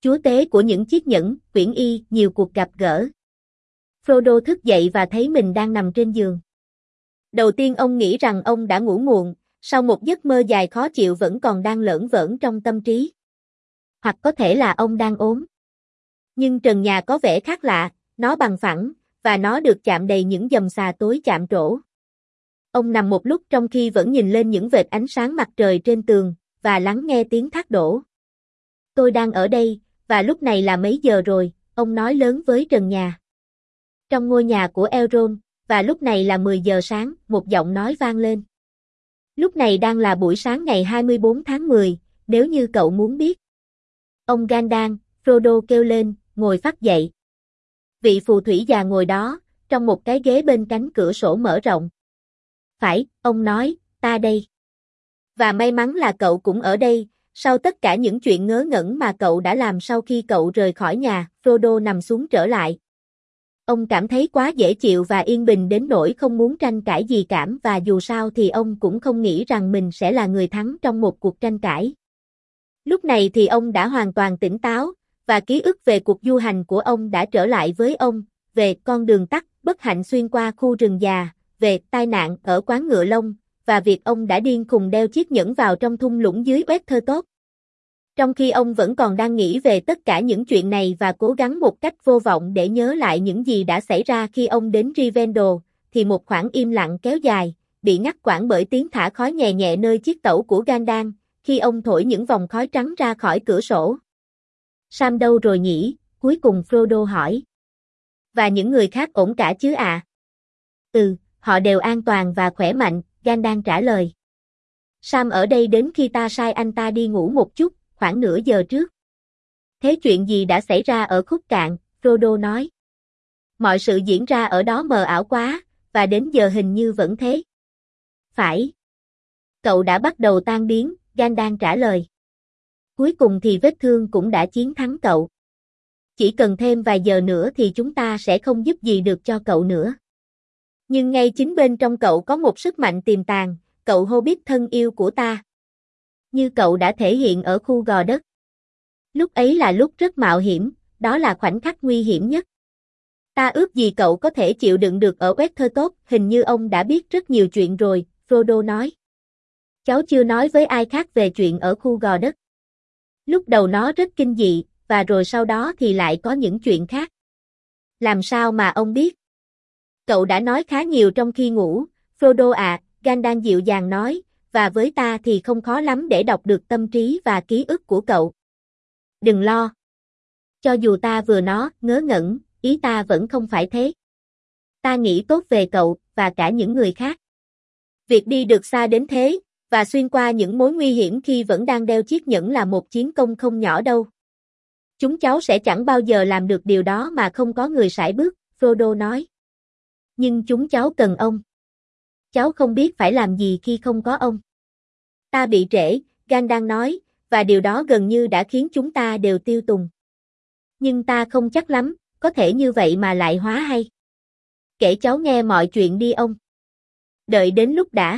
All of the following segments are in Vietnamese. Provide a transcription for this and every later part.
chúa tế của những chiếc nhẫn, quyển y, nhiều cuộc gặp gỡ. Frodo thức dậy và thấy mình đang nằm trên giường. Đầu tiên ông nghĩ rằng ông đã ngủ muộn, sau một giấc mơ dài khó chịu vẫn còn đang lởn vởn trong tâm trí. Hoặc có thể là ông đang ốm. Nhưng trần nhà có vẻ khác lạ, nó bằng phẳng, và nó được chạm đầy những chòm xà tối chạm trổ. Ông nằm một lúc trong khi vẫn nhìn lên những vệt ánh sáng mặt trời trên tường, và lắng nghe tiếng thác đổ. Tôi đang ở đây, và lúc này là mấy giờ rồi, ông nói lớn với trần nhà. Trong ngôi nhà của Elrond, và lúc này là 10 giờ sáng, một giọng nói vang lên. Lúc này đang là buổi sáng ngày 24 tháng 10, nếu như cậu muốn biết. Ông Gandalf, Frodo kêu lên, ngồi phắt dậy. Vị phù thủy già ngồi đó, trong một cái ghế bên cánh cửa sổ mở rộng. Phải, ông nói, ta đây. Và may mắn là cậu cũng ở đây, sau tất cả những chuyện ngớ ngẩn mà cậu đã làm sau khi cậu rời khỏi nhà, Frodo nằm xuống trở lại. Ông cảm thấy quá dễ chịu và yên bình đến nỗi không muốn tranh cãi gì cảm và dù sao thì ông cũng không nghĩ rằng mình sẽ là người thắng trong một cuộc tranh cãi. Lúc này thì ông đã hoàn toàn tỉnh táo, và ký ức về cuộc du hành của ông đã trở lại với ông, về con đường tắt, bất hạnh xuyên qua khu rừng già, về tai nạn ở quán ngựa lông, và việc ông đã điên khùng đeo chiếc nhẫn vào trong thung lũng dưới Weathertop. Trong khi ông vẫn còn đang nghĩ về tất cả những chuyện này và cố gắng một cách vô vọng để nhớ lại những gì đã xảy ra khi ông đến Rivendell, thì một khoảng im lặng kéo dài, bị ngắt quãng bởi tiếng thả khói nhẹ nhẹ nơi chiếc tẩu của Gandalf, khi ông thổi những vòng khói trắng ra khỏi cửa sổ. Sam đâu rồi nhỉ? Cuối cùng Frodo hỏi. Và những người khác ổn cả chứ ạ? Ừ, họ đều an toàn và khỏe mạnh, Gandalf trả lời. Sam ở đây đến khi ta sai anh ta đi ngủ một chút, khoảng nửa giờ trước. Thế chuyện gì đã xảy ra ở khúc cạn? Frodo nói. Mọi sự diễn ra ở đó mờ ảo quá, và đến giờ hình như vẫn thế. Phải. Cậu đã bắt đầu tan biến, Gandalf trả lời. Cuối cùng thì vết thương cũng đã chiến thắng cậu. Chỉ cần thêm vài giờ nữa thì chúng ta sẽ không giúp gì được cho cậu nữa. Nhưng ngay chính bên trong cậu có một sức mạnh tiềm tàng, cậu Hobbit thân yêu của ta. Như cậu đã thể hiện ở khu gò đất. Lúc ấy là lúc rất mạo hiểm, đó là khoảnh khắc nguy hiểm nhất. Ta ước gì cậu có thể chịu đựng được ở Weathertop, hình như ông đã biết rất nhiều chuyện rồi, Frodo nói. Cháu chưa nói với ai khác về chuyện ở khu gò đất. Lúc đầu nó rất kinh dị, và rồi sau đó thì lại có những chuyện khác. Làm sao mà ông biết? Cậu đã nói khá nhiều trong khi ngủ, Frodo à, Gandalf dịu dàng nói, và với ta thì không khó lắm để đọc được tâm trí và ký ức của cậu. Đừng lo. Cho dù ta vừa ngớ ngẩn, ý ta vẫn không phải thế. Ta nghĩ tốt về cậu, và cả những người khác. Việc đi được xa đến thế, và xuyên qua những mối nguy hiểm khi vẫn đang đeo chiếc nhẫn là một chiến công không nhỏ đâu. Chúng cháu sẽ chẳng bao giờ làm được điều đó mà không có người sải bước, Frodo nói. Nhưng chúng cháu cần ông. Cháu không biết phải làm gì khi không có ông. Ta bị trễ, Gandalf nói, và điều đó gần như đã khiến chúng ta đều tiêu tùng. Nhưng ta không chắc lắm, có thể như vậy mà lại hóa hay. Kể cháu nghe mọi chuyện đi ông. Đợi đến lúc đã.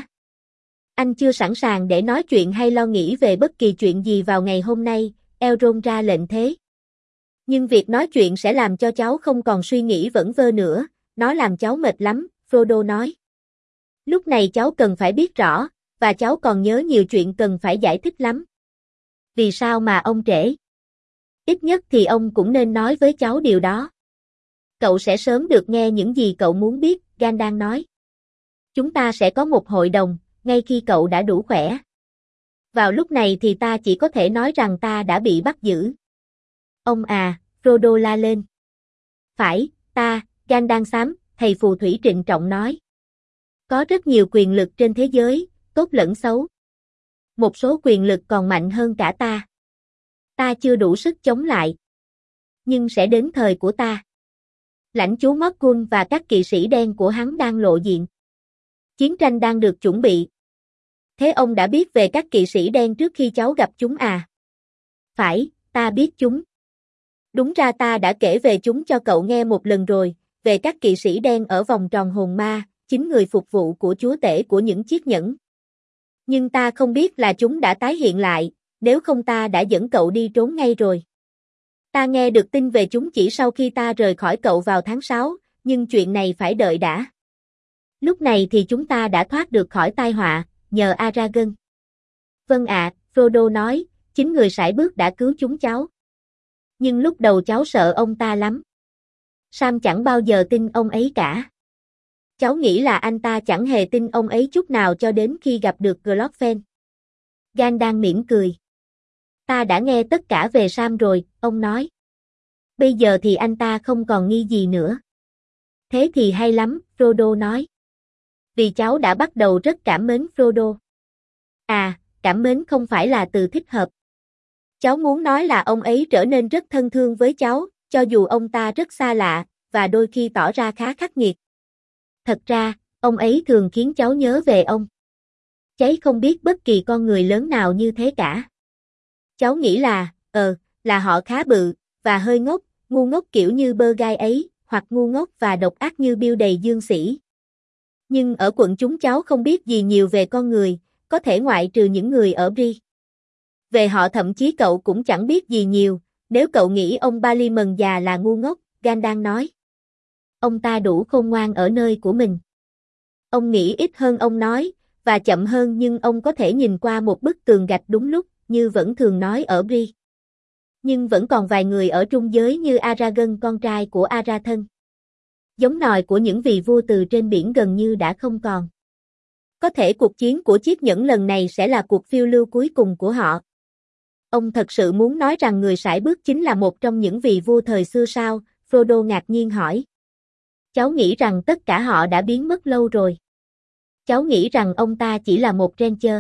Anh chưa sẵn sàng để nói chuyện hay lo nghĩ về bất kỳ chuyện gì vào ngày hôm nay, Elrond ra lệnh thế. Nhưng việc nói chuyện sẽ làm cho cháu không còn suy nghĩ vẩn vơ nữa, nó làm cháu mệt lắm, Frodo nói. Lúc này cháu cần phải biết rõ, và cháu còn nhớ nhiều chuyện cần phải giải thích lắm. Vì sao mà ông trễ? Ít nhất thì ông cũng nên nói với cháu điều đó. Cậu sẽ sớm được nghe những gì cậu muốn biết, Gandalf nói. Chúng ta sẽ có một hội đồng, ngay khi cậu đã đủ khỏe. Vào lúc này thì ta chỉ có thể nói rằng ta đã bị bắt giữ. Ông à, Frodo la lên. Phải, ta, Gandalf xám, thầy phù thủy trịnh trọng nói. Có rất nhiều quyền lực trên thế giới, tốt lẫn xấu. Một số quyền lực còn mạnh hơn cả ta. Ta chưa đủ sức chống lại. Nhưng sẽ đến thời của ta. Lãnh chúa Morgul và các kỵ sĩ đen của hắn đang lộ diện. Chiến tranh đang được chuẩn bị. Thế ông đã biết về các kỵ sĩ đen trước khi cháu gặp chúng à? Phải, ta biết chúng. Đúng ra ta đã kể về chúng cho cậu nghe một lần rồi, về các kỵ sĩ đen ở vòng tròn hồn ma, chính người phục vụ của chúa tể của những chiếc nhẫn. Nhưng ta không biết là chúng đã tái hiện lại, nếu không ta đã dẫn cậu đi trốn ngay rồi. Ta nghe được tin về chúng chỉ sau khi ta rời khỏi cậu vào tháng 6, nhưng chuyện này phải đợi đã. Lúc này thì chúng ta đã thoát được khỏi tai họa, nhờ Aragorn. Vâng ạ, Frodo nói, chính người sải bước đã cứu chúng cháu. Nhưng lúc đầu cháu sợ ông ta lắm. Sam chẳng bao giờ tin ông ấy cả. Cháu nghĩ là anh ta chẳng hề tin ông ấy chút nào cho đến khi gặp được Glorfindel. Gandalf mỉm cười. Ta đã nghe tất cả về Sam rồi, ông nói. Bây giờ thì anh ta không còn nghi gì nữa. Thế thì hay lắm, Frodo nói. Vì cháu đã bắt đầu rất cảm mến Frodo. À, cảm mến không phải là từ thích hợp. Cháu muốn nói là ông ấy trở nên rất thân thương với cháu, cho dù ông ta rất xa lạ, và đôi khi tỏ ra khá khắc nghiệt. Thật ra, ông ấy thường khiến cháu nhớ về ông. Cháu không biết bất kỳ con người lớn nào như thế cả. Cháu nghĩ là họ khá bự, và hơi ngốc, ngu ngốc kiểu như bơ gai ấy, hoặc ngu ngốc và độc ác như Bill đầy dương sĩ. Nhưng ở quận chúng cháu không biết gì nhiều về con người, có thể ngoại trừ những người ở Bree. Về họ thậm chí cậu cũng chẳng biết gì nhiều, nếu cậu nghĩ ông Ballymun già là ngu ngốc, Gandalf nói. Ông ta đủ khôn ngoan ở nơi của mình. Ông nghĩ ít hơn ông nói, và chậm hơn nhưng ông có thể nhìn qua một bức tường gạch đúng lúc, như vẫn thường nói ở Bree. Nhưng vẫn còn vài người ở trung giới như Aragorn con trai của Arathorn. Giống nòi của những vị vua từ trên biển gần như đã không còn. Có thể cuộc chiến của chiếc nhẫn lần này sẽ là cuộc phiêu lưu cuối cùng của họ. Ông thật sự muốn nói rằng người sải bước chính là một trong những vị vua thời xưa sao? Frodo ngạc nhiên hỏi. Cháu nghĩ rằng tất cả họ đã biến mất lâu rồi. Cháu nghĩ rằng ông ta chỉ là một Ranger.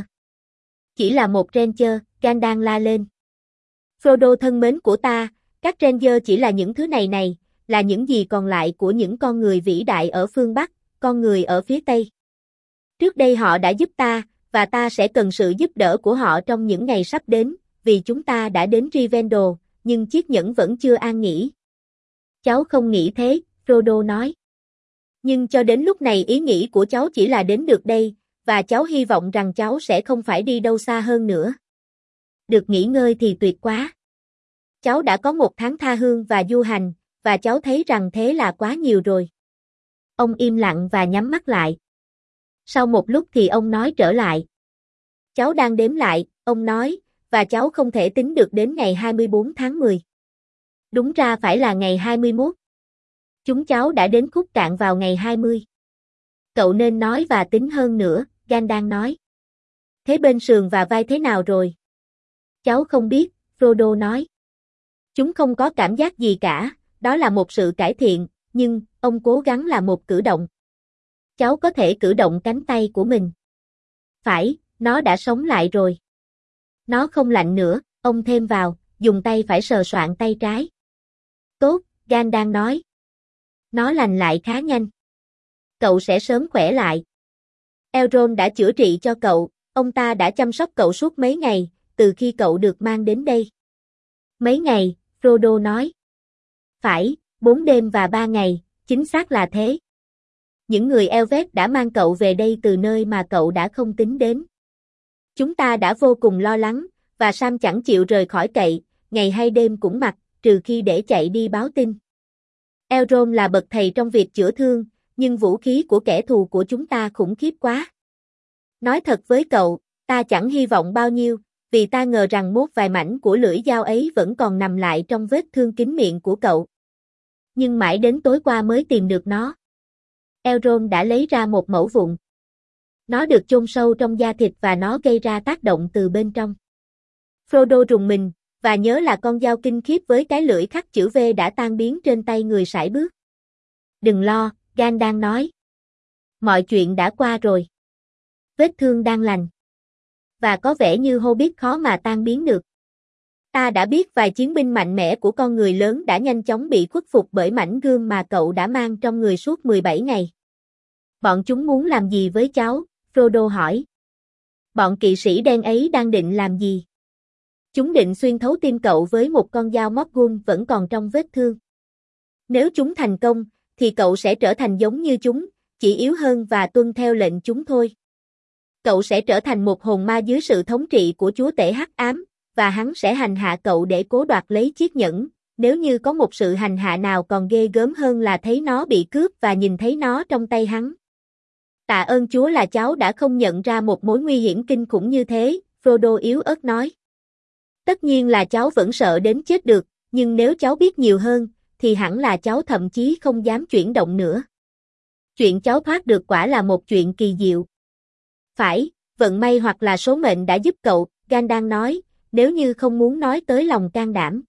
Chỉ là một Ranger, Gandalf la lên. Frodo thân mến của ta, các Ranger chỉ là những thứ này, là những gì còn lại của những con người vĩ đại ở phương Bắc, con người ở phía Tây. Trước đây họ đã giúp ta, và ta sẽ cần sự giúp đỡ của họ trong những ngày sắp đến, vì chúng ta đã đến Rivendell, nhưng chiếc nhẫn vẫn chưa an nghỉ. Cháu không nghĩ thế, Frodo nói. Nhưng cho đến lúc này ý nghĩ của cháu chỉ là đến được đây, và cháu hy vọng rằng cháu sẽ không phải đi đâu xa hơn nữa. Được nghỉ ngơi thì tuyệt quá. Cháu đã có một tháng tha hương và du hành, và cháu thấy rằng thế là quá nhiều rồi. Ông im lặng và nhắm mắt lại. Sau một lúc thì ông nói trở lại. Cháu đang đếm lại, ông nói, và cháu không thể tính được đến ngày 24 tháng 10. Đúng ra phải là ngày 21. Chúng cháu đã đến khúc cạn vào ngày 20. Cậu nên nói và tính hơn nữa, Gandalf nói. Thế bên sườn và vai thế nào rồi? Cháu không biết, Frodo nói. Chúng không có cảm giác gì cả, đó là một sự cải thiện, nhưng, ông cố gắng làm một cử động. Cháu có thể cử động cánh tay của mình. Phải, nó đã sống lại rồi. Nó không lạnh nữa, ông thêm vào, dùng tay phải sờ soạng tay trái. Tốt, Gandalf nói. Nó lành lại khá nhanh. Cậu sẽ sớm khỏe lại. Elrond đã chữa trị cho cậu, ông ta đã chăm sóc cậu suốt mấy ngày, từ khi cậu được mang đến đây. Mấy ngày, Frodo nói. Phải, 4 đêm và 3 ngày, chính xác là thế. Những người Elvet đã mang cậu về đây từ nơi mà cậu đã không tính đến. Chúng ta đã vô cùng lo lắng, và Sam chẳng chịu rời khỏi cậy, ngày hay đêm cũng mặc, trừ khi để chạy đi báo tin. Elrond là bậc thầy trong việc chữa thương, nhưng vũ khí của kẻ thù của chúng ta khủng khiếp quá. Nói thật với cậu, ta chẳng hy vọng bao nhiêu, vì ta ngờ rằng mốt vài mảnh của lưỡi dao ấy vẫn còn nằm lại trong vết thương kín miệng của cậu. Nhưng mãi đến tối qua mới tìm được nó. Elrond đã lấy ra một mẩu vụn. Nó được chôn sâu trong da thịt và nó gây ra tác động từ bên trong. Frodo rùng mình, và nhớ là con dao kinh khiếp với cái lưỡi khắc chữ V đã tan biến trên tay người sải bước. Đừng lo, Gandalf nói. Mọi chuyện đã qua rồi. Vết thương đang lành. Và có vẻ như Hobbit khó mà tan biến được. Ta đã biết vài chiến binh mạnh mẽ của con người lớn đã nhanh chóng bị khuất phục bởi mảnh gươm mà cậu đã mang trong người suốt 17 ngày. Bọn chúng muốn làm gì với cháu? Frodo hỏi. Bọn kỵ sĩ đen ấy đang định làm gì? Chúng định xuyên thấu tim cậu với một con dao Morgul vẫn còn trong vết thương. Nếu chúng thành công, thì cậu sẽ trở thành giống như chúng, chỉ yếu hơn và tuân theo lệnh chúng thôi. Cậu sẽ trở thành một hồn ma dưới sự thống trị của chúa tể hắc ám, và hắn sẽ hành hạ cậu để cố đoạt lấy chiếc nhẫn, nếu như có một sự hành hạ nào còn ghê gớm hơn là thấy nó bị cướp và nhìn thấy nó trong tay hắn. Tạ ơn Chúa là cháu đã không nhận ra một mối nguy hiểm kinh khủng như thế, Frodo yếu ớt nói. Tất nhiên là cháu vẫn sợ đến chết được, nhưng nếu cháu biết nhiều hơn, thì hẳn là cháu thậm chí không dám chuyển động nữa. Chuyện cháu thoát được quả là một chuyện kỳ diệu. Phải, vận may hoặc là số mệnh đã giúp cậu, Gandalf nói, nếu như không muốn nói tới lòng can đảm.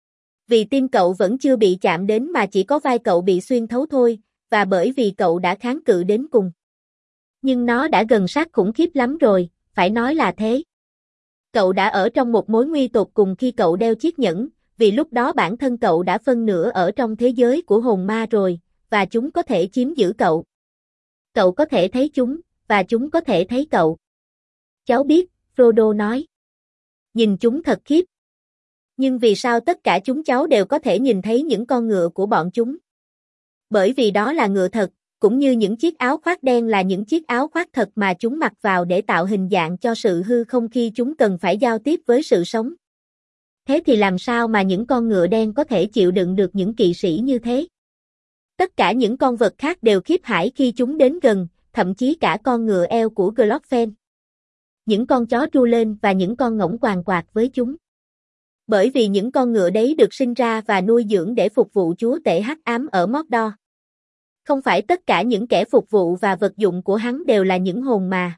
Vì tim cậu vẫn chưa bị chạm đến mà chỉ có vai cậu bị xuyên thấu thôi, và bởi vì cậu đã kháng cự đến cùng. Nhưng nó đã gần sát khủng khiếp lắm rồi, phải nói là thế. Cậu đã ở trong một mối nguy tột cùng khi cậu đeo chiếc nhẫn, vì lúc đó bản thân cậu đã phân nửa ở trong thế giới của hồn ma rồi, và chúng có thể chiếm giữ cậu. Cậu có thể thấy chúng, và chúng có thể thấy cậu. Cháu biết, Frodo nói. Nhìn chúng thật khiếp. Nhưng vì sao tất cả chúng cháu đều có thể nhìn thấy những con ngựa của bọn chúng? Bởi vì đó là ngựa thật, cũng như những chiếc áo khoác đen là những chiếc áo khoác thật mà chúng mặc vào để tạo hình dạng cho sự hư không khi chúng cần phải giao tiếp với sự sống. Thế thì làm sao mà những con ngựa đen có thể chịu đựng được những kỵ sĩ như thế? Tất cả những con vật khác đều khiếp hãi khi chúng đến gần, thậm chí cả con ngựa eo của Glorfin. Những con chó tru lên và những con ngỗng quàng quạt với chúng. Bởi vì những con ngựa đấy được sinh ra và nuôi dưỡng để phục vụ chúa tể hắc ám ở Mordor. Không phải tất cả những kẻ phục vụ và vật dụng của hắn đều là những hồn ma.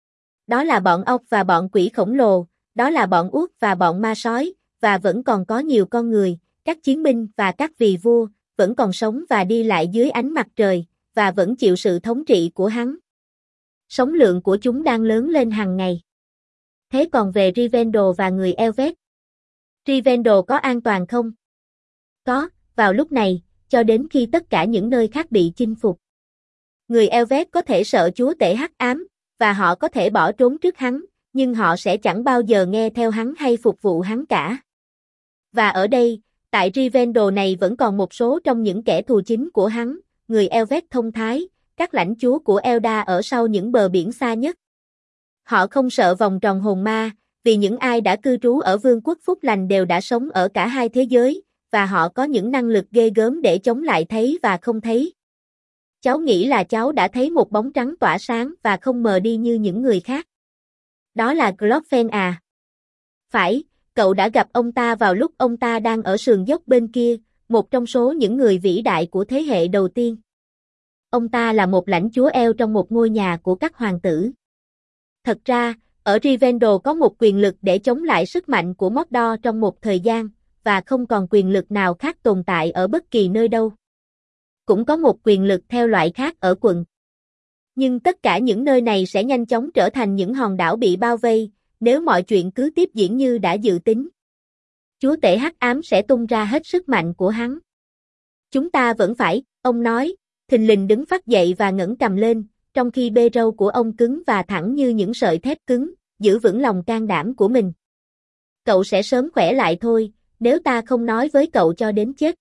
Đó là bọn ốc và bọn quỷ khổng lồ, đó là bọn uốc và bọn ma sói, và vẫn còn có nhiều con người, các chiến binh và các vị vua, vẫn còn sống và đi lại dưới ánh mặt trời, và vẫn chịu sự thống trị của hắn. Số lượng của chúng đang lớn lên hàng ngày. Thế còn về Rivendell và người Elvet? Rivendell có an toàn không? Có, vào lúc này, cho đến khi tất cả những nơi khác bị chinh phục. Người Elvet có thể sợ chúa tể hắc ám, và họ có thể bỏ trốn trước hắn, nhưng họ sẽ chẳng bao giờ nghe theo hắn hay phục vụ hắn cả. Và ở đây, tại Rivendell này vẫn còn một số trong những kẻ thù chính của hắn, người Elvet thông thái, các lãnh chúa của Eldar ở sau những bờ biển xa nhất. Họ không sợ vòng tròn hồn ma, vì những ai đã cư trú ở vương quốc phúc lành đều đã sống ở cả hai thế giới, và họ có những năng lực ghê gớm để chống lại thấy và không thấy. Cháu nghĩ là cháu đã thấy một bóng trắng tỏa sáng và không mờ đi như những người khác. Đó là Glorfin à? Phải, cậu đã gặp ông ta vào lúc ông ta đang ở sườn dốc bên kia, một trong số những người vĩ đại của thế hệ đầu tiên. Ông ta là một lãnh chúa eo trong một ngôi nhà của các hoàng tử. Thật ra, ở Rivendell có một quyền lực để chống lại sức mạnh của Mordor trong một thời gian, và không còn quyền lực nào khác tồn tại ở bất kỳ nơi đâu. Cũng có một quyền lực theo loại khác ở quận. Nhưng tất cả những nơi này sẽ nhanh chóng trở thành những hòn đảo bị bao vây, nếu mọi chuyện cứ tiếp diễn như đã dự tính. Chúa tể hắc ám sẽ tung ra hết sức mạnh của hắn. Chúng ta vẫn phải, ông nói, thình lình đứng phắt dậy và ngẩng cằm lên, trong khi bê râu của ông cứng và thẳng như những sợi thép cứng, giữ vững lòng can đảm của mình. Cậu sẽ sớm khỏe lại thôi, nếu ta không nói với cậu cho đến chết.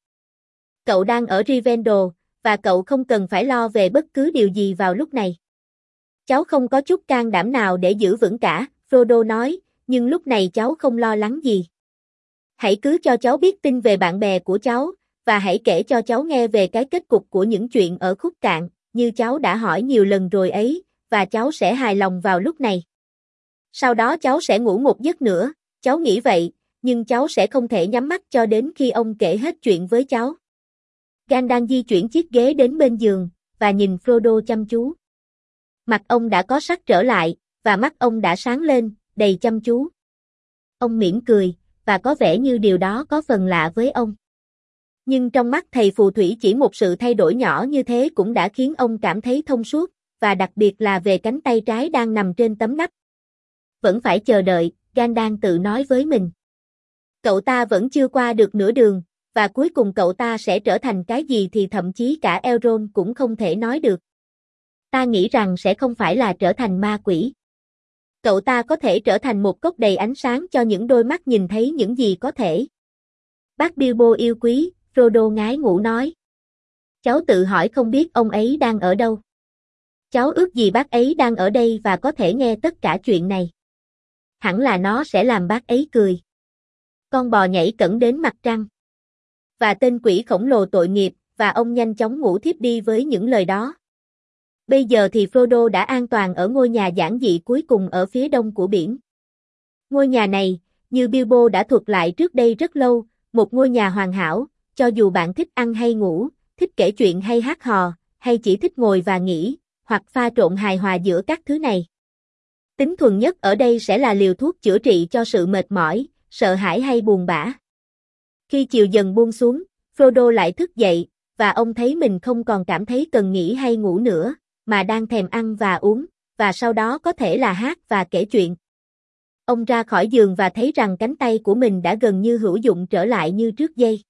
Cậu đang ở Rivendell, và cậu không cần phải lo về bất cứ điều gì vào lúc này. Cháu không có chút can đảm nào để giữ vững cả, Frodo nói, nhưng lúc này cháu không lo lắng gì. Hãy cứ cho cháu biết tin về bạn bè của cháu, và hãy kể cho cháu nghe về cái kết cục của những chuyện ở khúc cạn, như cháu đã hỏi nhiều lần rồi ấy, và cháu sẽ hài lòng vào lúc này. Sau đó cháu sẽ ngủ một giấc nữa, cháu nghĩ vậy, nhưng cháu sẽ không thể nhắm mắt cho đến khi ông kể hết chuyện với cháu. Gandalf di chuyển chiếc ghế đến bên giường, và nhìn Frodo chăm chú. Mặt ông đã có sắc trở lại, và mắt ông đã sáng lên, đầy chăm chú. Ông mỉm cười, và có vẻ như điều đó có phần lạ với ông. Nhưng trong mắt thầy phù thủy chỉ một sự thay đổi nhỏ như thế cũng đã khiến ông cảm thấy thông suốt, và đặc biệt là về cánh tay trái đang nằm trên tấm nắp. Vẫn phải chờ đợi, Gandalf tự nói với mình. Cậu ta vẫn chưa qua được nửa đường, và cuối cùng cậu ta sẽ trở thành cái gì thì thậm chí cả Elrond cũng không thể nói được. Ta nghĩ rằng sẽ không phải là trở thành ma quỷ. Cậu ta có thể trở thành một cốc đầy ánh sáng cho những đôi mắt nhìn thấy những gì có thể. Bác Bilbo yêu quý, Frodo ngái ngủ nói. Cháu tự hỏi không biết ông ấy đang ở đâu. Cháu ước gì bác ấy đang ở đây và có thể nghe tất cả chuyện này. Hẳn là nó sẽ làm bác ấy cười. Con bò nhảy cẫng đến mặt trăng. và tên quỷ khổng lồ tội nghiệp, và ông nhanh chóng ngủ thiếp đi với những lời đó. Bây giờ thì Frodo đã an toàn ở ngôi nhà giản dị cuối cùng ở phía đông của biển. Ngôi nhà này, như Bilbo đã thuật lại trước đây rất lâu, một ngôi nhà hoàn hảo, cho dù bạn thích ăn hay ngủ, thích kể chuyện hay hát hò, hay chỉ thích ngồi và nghỉ, hoặc pha trộn hài hòa giữa các thứ này. Tính thuần nhất ở đây sẽ là liều thuốc chữa trị cho sự mệt mỏi, sợ hãi hay buồn bã. Khi chiều dần buông xuống, Frodo lại thức dậy, và ông thấy mình không còn cảm thấy cần nghỉ hay ngủ nữa, mà đang thèm ăn và uống, và sau đó có thể là hát và kể chuyện. Ông ra khỏi giường và thấy rằng cánh tay của mình đã gần như hữu dụng trở lại như trước đây.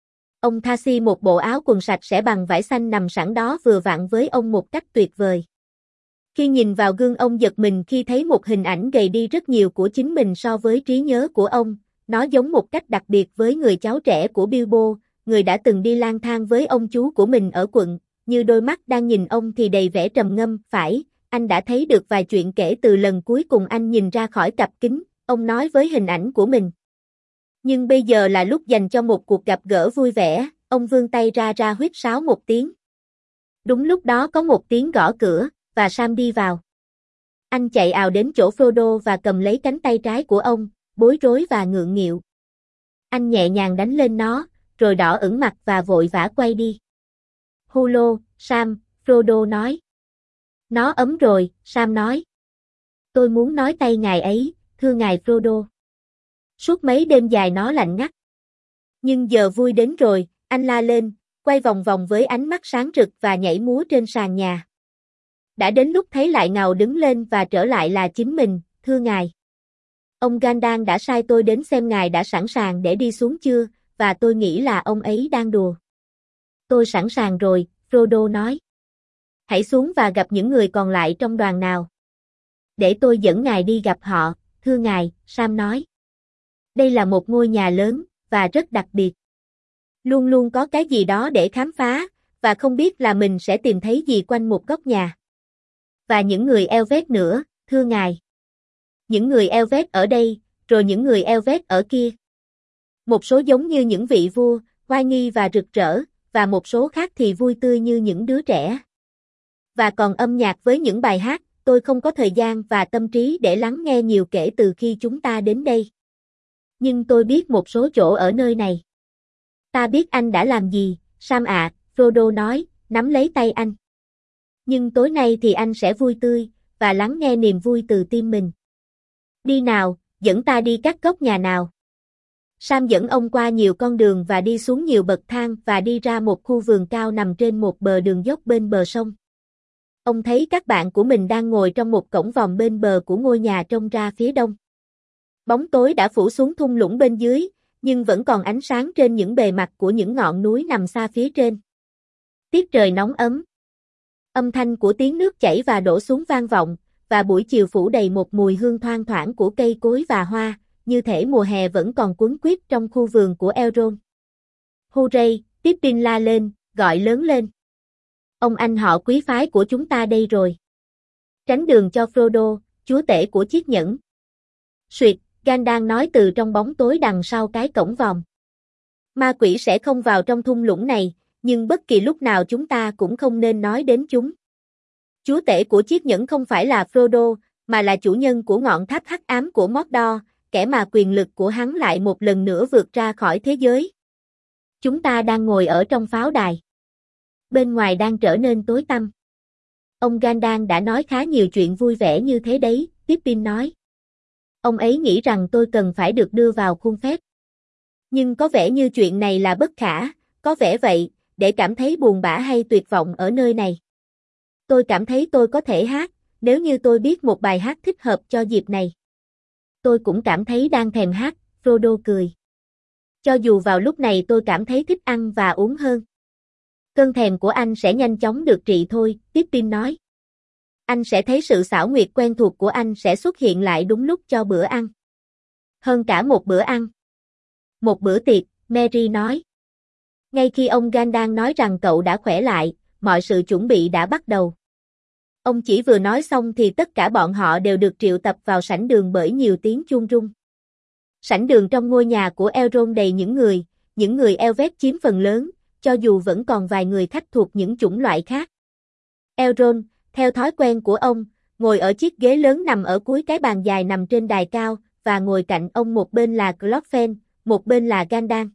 Ông tha si một bộ áo quần sạch sẽ bằng vải xanh nằm sẵn đó vừa vặn với ông một cách tuyệt vời. Khi nhìn vào gương ông giật mình khi thấy một hình ảnh gầy đi rất nhiều của chính mình so với trí nhớ của ông, nó giống một cách đặc biệt với người cháu trẻ của Bilbo, người đã từng đi lang thang với ông chú của mình ở quận, như đôi mắt đang nhìn ông thì đầy vẻ trầm ngâm. Phải, anh đã thấy được vài chuyện kể từ lần cuối cùng anh nhìn ra khỏi cặp kính, ông nói với hình ảnh của mình. Nhưng bây giờ là lúc dành cho một cuộc gặp gỡ vui vẻ, ông vươn tay ra huýt sáo một tiếng. Đúng lúc đó có một tiếng gõ cửa, và Sam đi vào. Anh chạy ào đến chỗ Frodo và cầm lấy cánh tay trái của ông, bối rối và ngượng nghịu. Anh nhẹ nhàng đánh lên nó, rồi đỏ ửng mặt và vội vã quay đi. Hullo, Sam, Frodo nói. Nó ấm rồi, Sam nói. Tôi muốn nói tay ngài ấy, thưa ngài Frodo. Suốt mấy đêm dài nó lạnh ngắt. Nhưng giờ vui đến rồi, anh la lên, quay vòng vòng với ánh mắt sáng rực và nhảy múa trên sàn nhà. Đã đến lúc thấy lại ngầu đứng lên và trở lại là chính mình, thưa ngài. Ông Gandalf đã sai tôi đến xem ngài đã sẵn sàng để đi xuống chưa, và tôi nghĩ là ông ấy đang đùa. Tôi sẵn sàng rồi, Frodo nói. Hãy xuống và gặp những người còn lại trong đoàn nào. Để tôi dẫn ngài đi gặp họ, thưa ngài, Sam nói. Đây là một ngôi nhà lớn, và rất đặc biệt. Luôn luôn có cái gì đó để khám phá, và không biết là mình sẽ tìm thấy gì quanh một góc nhà. Và những người Elvet nữa, thưa ngài. Những người Elvet ở đây, rồi những người Elvet ở kia. Một số giống như những vị vua, oai nghi và rực rỡ, và một số khác thì vui tươi như những đứa trẻ. Và còn âm nhạc với những bài hát, tôi không có thời gian và tâm trí để lắng nghe nhiều kể từ khi chúng ta đến đây. Nhưng tôi biết một số chỗ ở nơi này. Ta biết anh đã làm gì, Sam ạ, Frodo nói, nắm lấy tay anh. Nhưng tối nay thì anh sẽ vui tươi, và lắng nghe niềm vui từ tim mình. Đi nào, dẫn ta đi các góc nhà nào. Sam dẫn ông qua nhiều con đường và đi xuống nhiều bậc thang và đi ra một khu vườn cao nằm trên một bờ đường dốc bên bờ sông. Ông thấy các bạn của mình đang ngồi trong một cổng vòm bên bờ của ngôi nhà trông ra phía đông. Bóng tối đã phủ xuống thung lũng bên dưới, nhưng vẫn còn ánh sáng trên những bề mặt của những ngọn núi nằm xa phía trên. Tiết trời nóng ấm. Âm thanh của tiếng nước chảy và đổ xuống vang vọng, và buổi chiều phủ đầy một mùi hương thoang thoảng của cây cối và hoa, như thể mùa hè vẫn còn quấn quýt trong khu vườn của Elrond. Hooray, Pippin la lên, gọi lớn lên. Ông anh họ quý phái của chúng ta đây rồi. Tránh đường cho Frodo, chúa tể của chiếc nhẫn. Suyệt, Gandalf nói từ trong bóng tối đằng sau cái cổng vòm. Ma quỷ sẽ không vào trong thung lũng này, nhưng bất kỳ lúc nào chúng ta cũng không nên nói đến chúng. Chúa tể của chiếc nhẫn không phải là Frodo, mà là chủ nhân của ngọn tháp hắc ám của Mordor, kẻ mà quyền lực của hắn lại một lần nữa vượt ra khỏi thế giới. Chúng ta đang ngồi ở trong pháo đài. Bên ngoài đang trở nên tối tăm. Ông Gandalf đã nói khá nhiều chuyện vui vẻ như thế đấy, Pippin nói. Ông ấy nghĩ rằng tôi cần phải được đưa vào khuôn phép. Nhưng có vẻ như chuyện này là bất khả, có vẻ vậy, để cảm thấy buồn bã hay tuyệt vọng ở nơi này. Tôi cảm thấy tôi có thể hát, nếu như tôi biết một bài hát thích hợp cho dịp này. Tôi cũng cảm thấy đang thèm hát, Frodo cười. Cho dù vào lúc này tôi cảm thấy thích ăn và uống hơn. Cơn thèm của anh sẽ nhanh chóng được trị thôi, Pippin nói. Anh sẽ thấy sự xảo quyệt quen thuộc của anh sẽ xuất hiện lại đúng lúc cho bữa ăn. Hơn cả một bữa ăn. Một bữa tiệc, Merry nói. Ngay khi ông Gandalf nói rằng cậu đã khỏe lại, mọi sự chuẩn bị đã bắt đầu. Ông chỉ vừa nói xong thì tất cả bọn họ đều được triệu tập vào sảnh đường bởi nhiều tiếng chuông rung. Sảnh đường trong ngôi nhà của Elrond đầy những người, những người Elvet chiếm phần lớn, cho dù vẫn còn vài người khách thuộc những chủng loại khác. Elrond, theo thói quen của ông, ngồi ở chiếc ghế lớn nằm ở cuối cái bàn dài nằm trên đài cao, và ngồi cạnh ông một bên là Glorfin, một bên là Gandalf.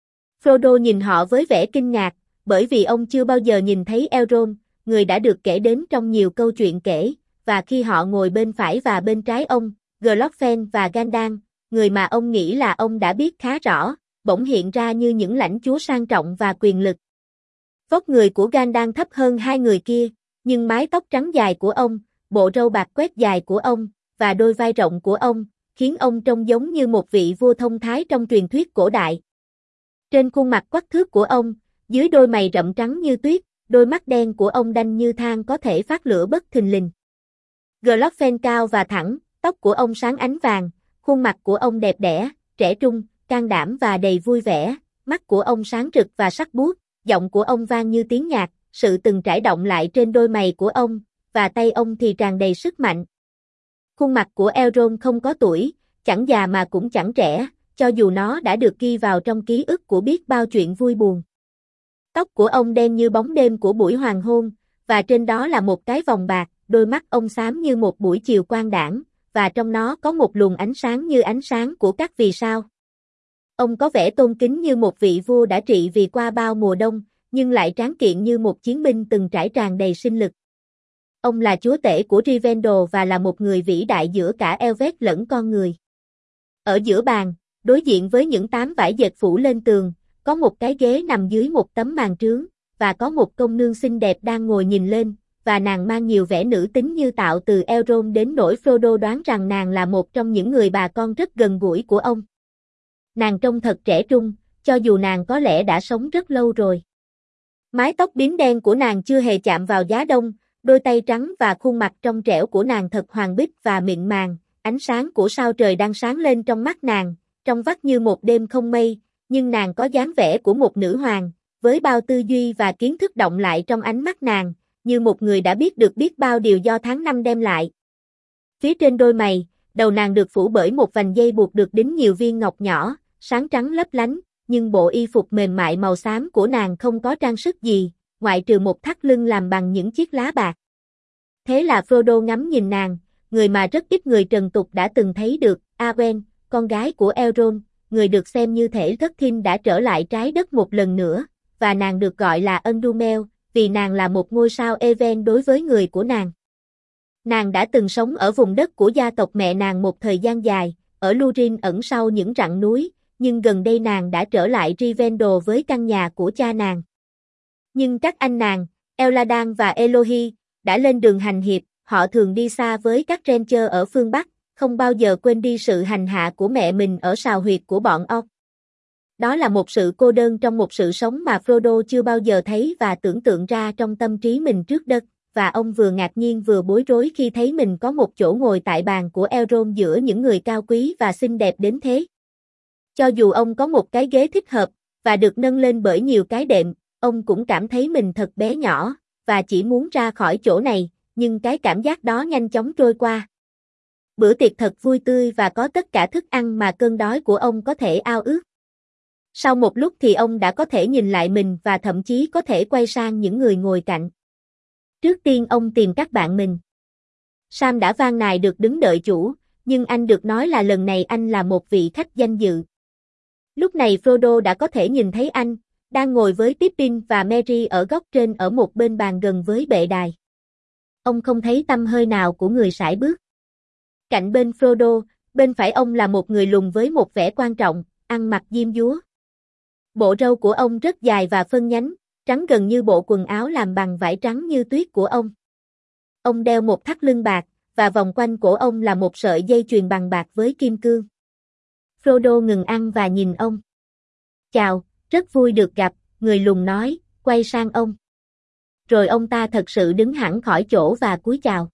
Frodo nhìn họ với vẻ kinh ngạc, bởi vì ông chưa bao giờ nhìn thấy Elrond, người đã được kể đến trong nhiều câu chuyện kể, và khi họ ngồi bên phải và bên trái ông, Glorfin và Gandalf, người mà ông nghĩ là ông đã biết khá rõ, bỗng hiện ra như những lãnh chúa sang trọng và quyền lực. Vóc người của Gandalf thấp hơn hai người kia, nhưng mái tóc trắng dài của ông, bộ râu bạc quét dài của ông, và đôi vai rộng của ông, khiến ông trông giống như một vị vua thông thái trong truyền thuyết cổ đại. Trên khuôn mặt quắc thước của ông, dưới đôi mày rậm trắng như tuyết, đôi mắt đen của ông đanh như than có thể phát lửa bất thình lình. Glorfin cao và thẳng, tóc của ông sáng ánh vàng, khuôn mặt của ông đẹp đẽ, trẻ trung, can đảm và đầy vui vẻ, mắt của ông sáng rực và sắc buốt, giọng của ông vang như tiếng nhạc, sự từng trải động lại trên đôi mày của ông, và tay ông thì tràn đầy sức mạnh. Khuôn mặt của Elrond không có tuổi, chẳng già mà cũng chẳng trẻ, cho dù nó đã được ghi vào trong ký ức của biết bao chuyện vui buồn. Tóc của ông đen như bóng đêm của buổi hoàng hôn, và trên đó là một cái vòng bạc, đôi mắt ông xám như một buổi chiều quang đãng, và trong nó có một luồng ánh sáng như ánh sáng của các vì sao. Ông có vẻ tôn kính như một vị vua đã trị vì qua bao mùa đông, nhưng lại tráng kiện như một chiến binh từng trải tràn đầy sinh lực. Ông là chúa tể của Rivendell và là một người vĩ đại giữa cả Elvet lẫn con người. Ở giữa bàn, đối diện với những tấm vải dệt phủ lên tường, có một cái ghế nằm dưới một tấm màn trướng, và có một công nương xinh đẹp đang ngồi nhìn lên, và nàng mang nhiều vẻ nữ tính như tạo từ Elrond đến nỗi Frodo đoán rằng nàng là một trong những người bà con rất gần gũi của ông. Nàng trông thật trẻ trung, cho dù nàng có lẽ đã sống rất lâu rồi. Mái tóc bím đen của nàng chưa hề chạm vào giá đông, đôi tay trắng và khuôn mặt trong trẻo của nàng thật hoàng bích và mịn màng, ánh sáng của sao trời đang sáng lên trong mắt nàng, trong vắt như một đêm không mây, nhưng nàng có dáng vẻ của một nữ hoàng, với bao tư duy và kiến thức động lại trong ánh mắt nàng, như một người đã biết được biết bao điều do tháng năm đem lại. Phía trên đôi mày, đầu nàng được phủ bởi một vành dây buộc được đính nhiều viên ngọc nhỏ, sáng trắng lấp lánh, nhưng bộ y phục mềm mại màu xám của nàng không có trang sức gì, ngoại trừ một thắt lưng làm bằng những chiếc lá bạc. Thế là Frodo ngắm nhìn nàng, người mà rất ít người trần tục đã từng thấy được, Arwen, con gái của Elrond, người được xem như thể thất thiên đã trở lại trái đất một lần nữa, và nàng được gọi là Undumel, vì nàng là một ngôi sao Even đối với người của nàng. Nàng đã từng sống ở vùng đất của gia tộc mẹ nàng một thời gian dài, ở Lúthien ẩn sau những rặng núi, nhưng gần đây nàng đã trở lại Rivendell với căn nhà của cha nàng. Nhưng các anh nàng, Eladan và Elohi, đã lên đường hành hiệp, họ thường đi xa với các Ranger ở phương Bắc, không bao giờ quên đi sự hành hạ của mẹ mình ở sào huyệt của bọn Orc. Đó là một sự cô đơn trong một sự sống mà Frodo chưa bao giờ thấy và tưởng tượng ra trong tâm trí mình trước đất, và ông vừa ngạc nhiên vừa bối rối khi thấy mình có một chỗ ngồi tại bàn của Elrond giữa những người cao quý và xinh đẹp đến thế. Cho dù ông có một cái ghế thích hợp, và được nâng lên bởi nhiều cái đệm, ông cũng cảm thấy mình thật bé nhỏ, và chỉ muốn ra khỏi chỗ này, nhưng cái cảm giác đó nhanh chóng trôi qua. Bữa tiệc thật vui tươi và có tất cả thức ăn mà cơn đói của ông có thể ao ước. Sau một lúc thì ông đã có thể nhìn lại mình và thậm chí có thể quay sang những người ngồi cạnh. Trước tiên ông tìm các bạn mình. Sam đã van nài được đứng đợi chủ, nhưng anh được nói là lần này anh là một vị khách danh dự. Lúc này Frodo đã có thể nhìn thấy anh, đang ngồi với Pippin và Merry ở góc trên ở một bên bàn gần với bệ đài. Ông không thấy tăm hơi nào của người sải bước. Cạnh bên Frodo, bên phải ông là một người lùn với một vẻ quan trọng, ăn mặc diêm dúa. Bộ râu của ông rất dài và phân nhánh, trắng gần như bộ quần áo làm bằng vải trắng như tuyết của ông. Ông đeo một thắt lưng bạc, và vòng quanh cổ ông là một sợi dây chuyền bằng bạc với kim cương. Frodo ngừng ăn và nhìn ông. Chào, rất vui được gặp, người lùn nói, quay sang ông. Rồi ông ta thật sự đứng hẳn khỏi chỗ và cúi chào.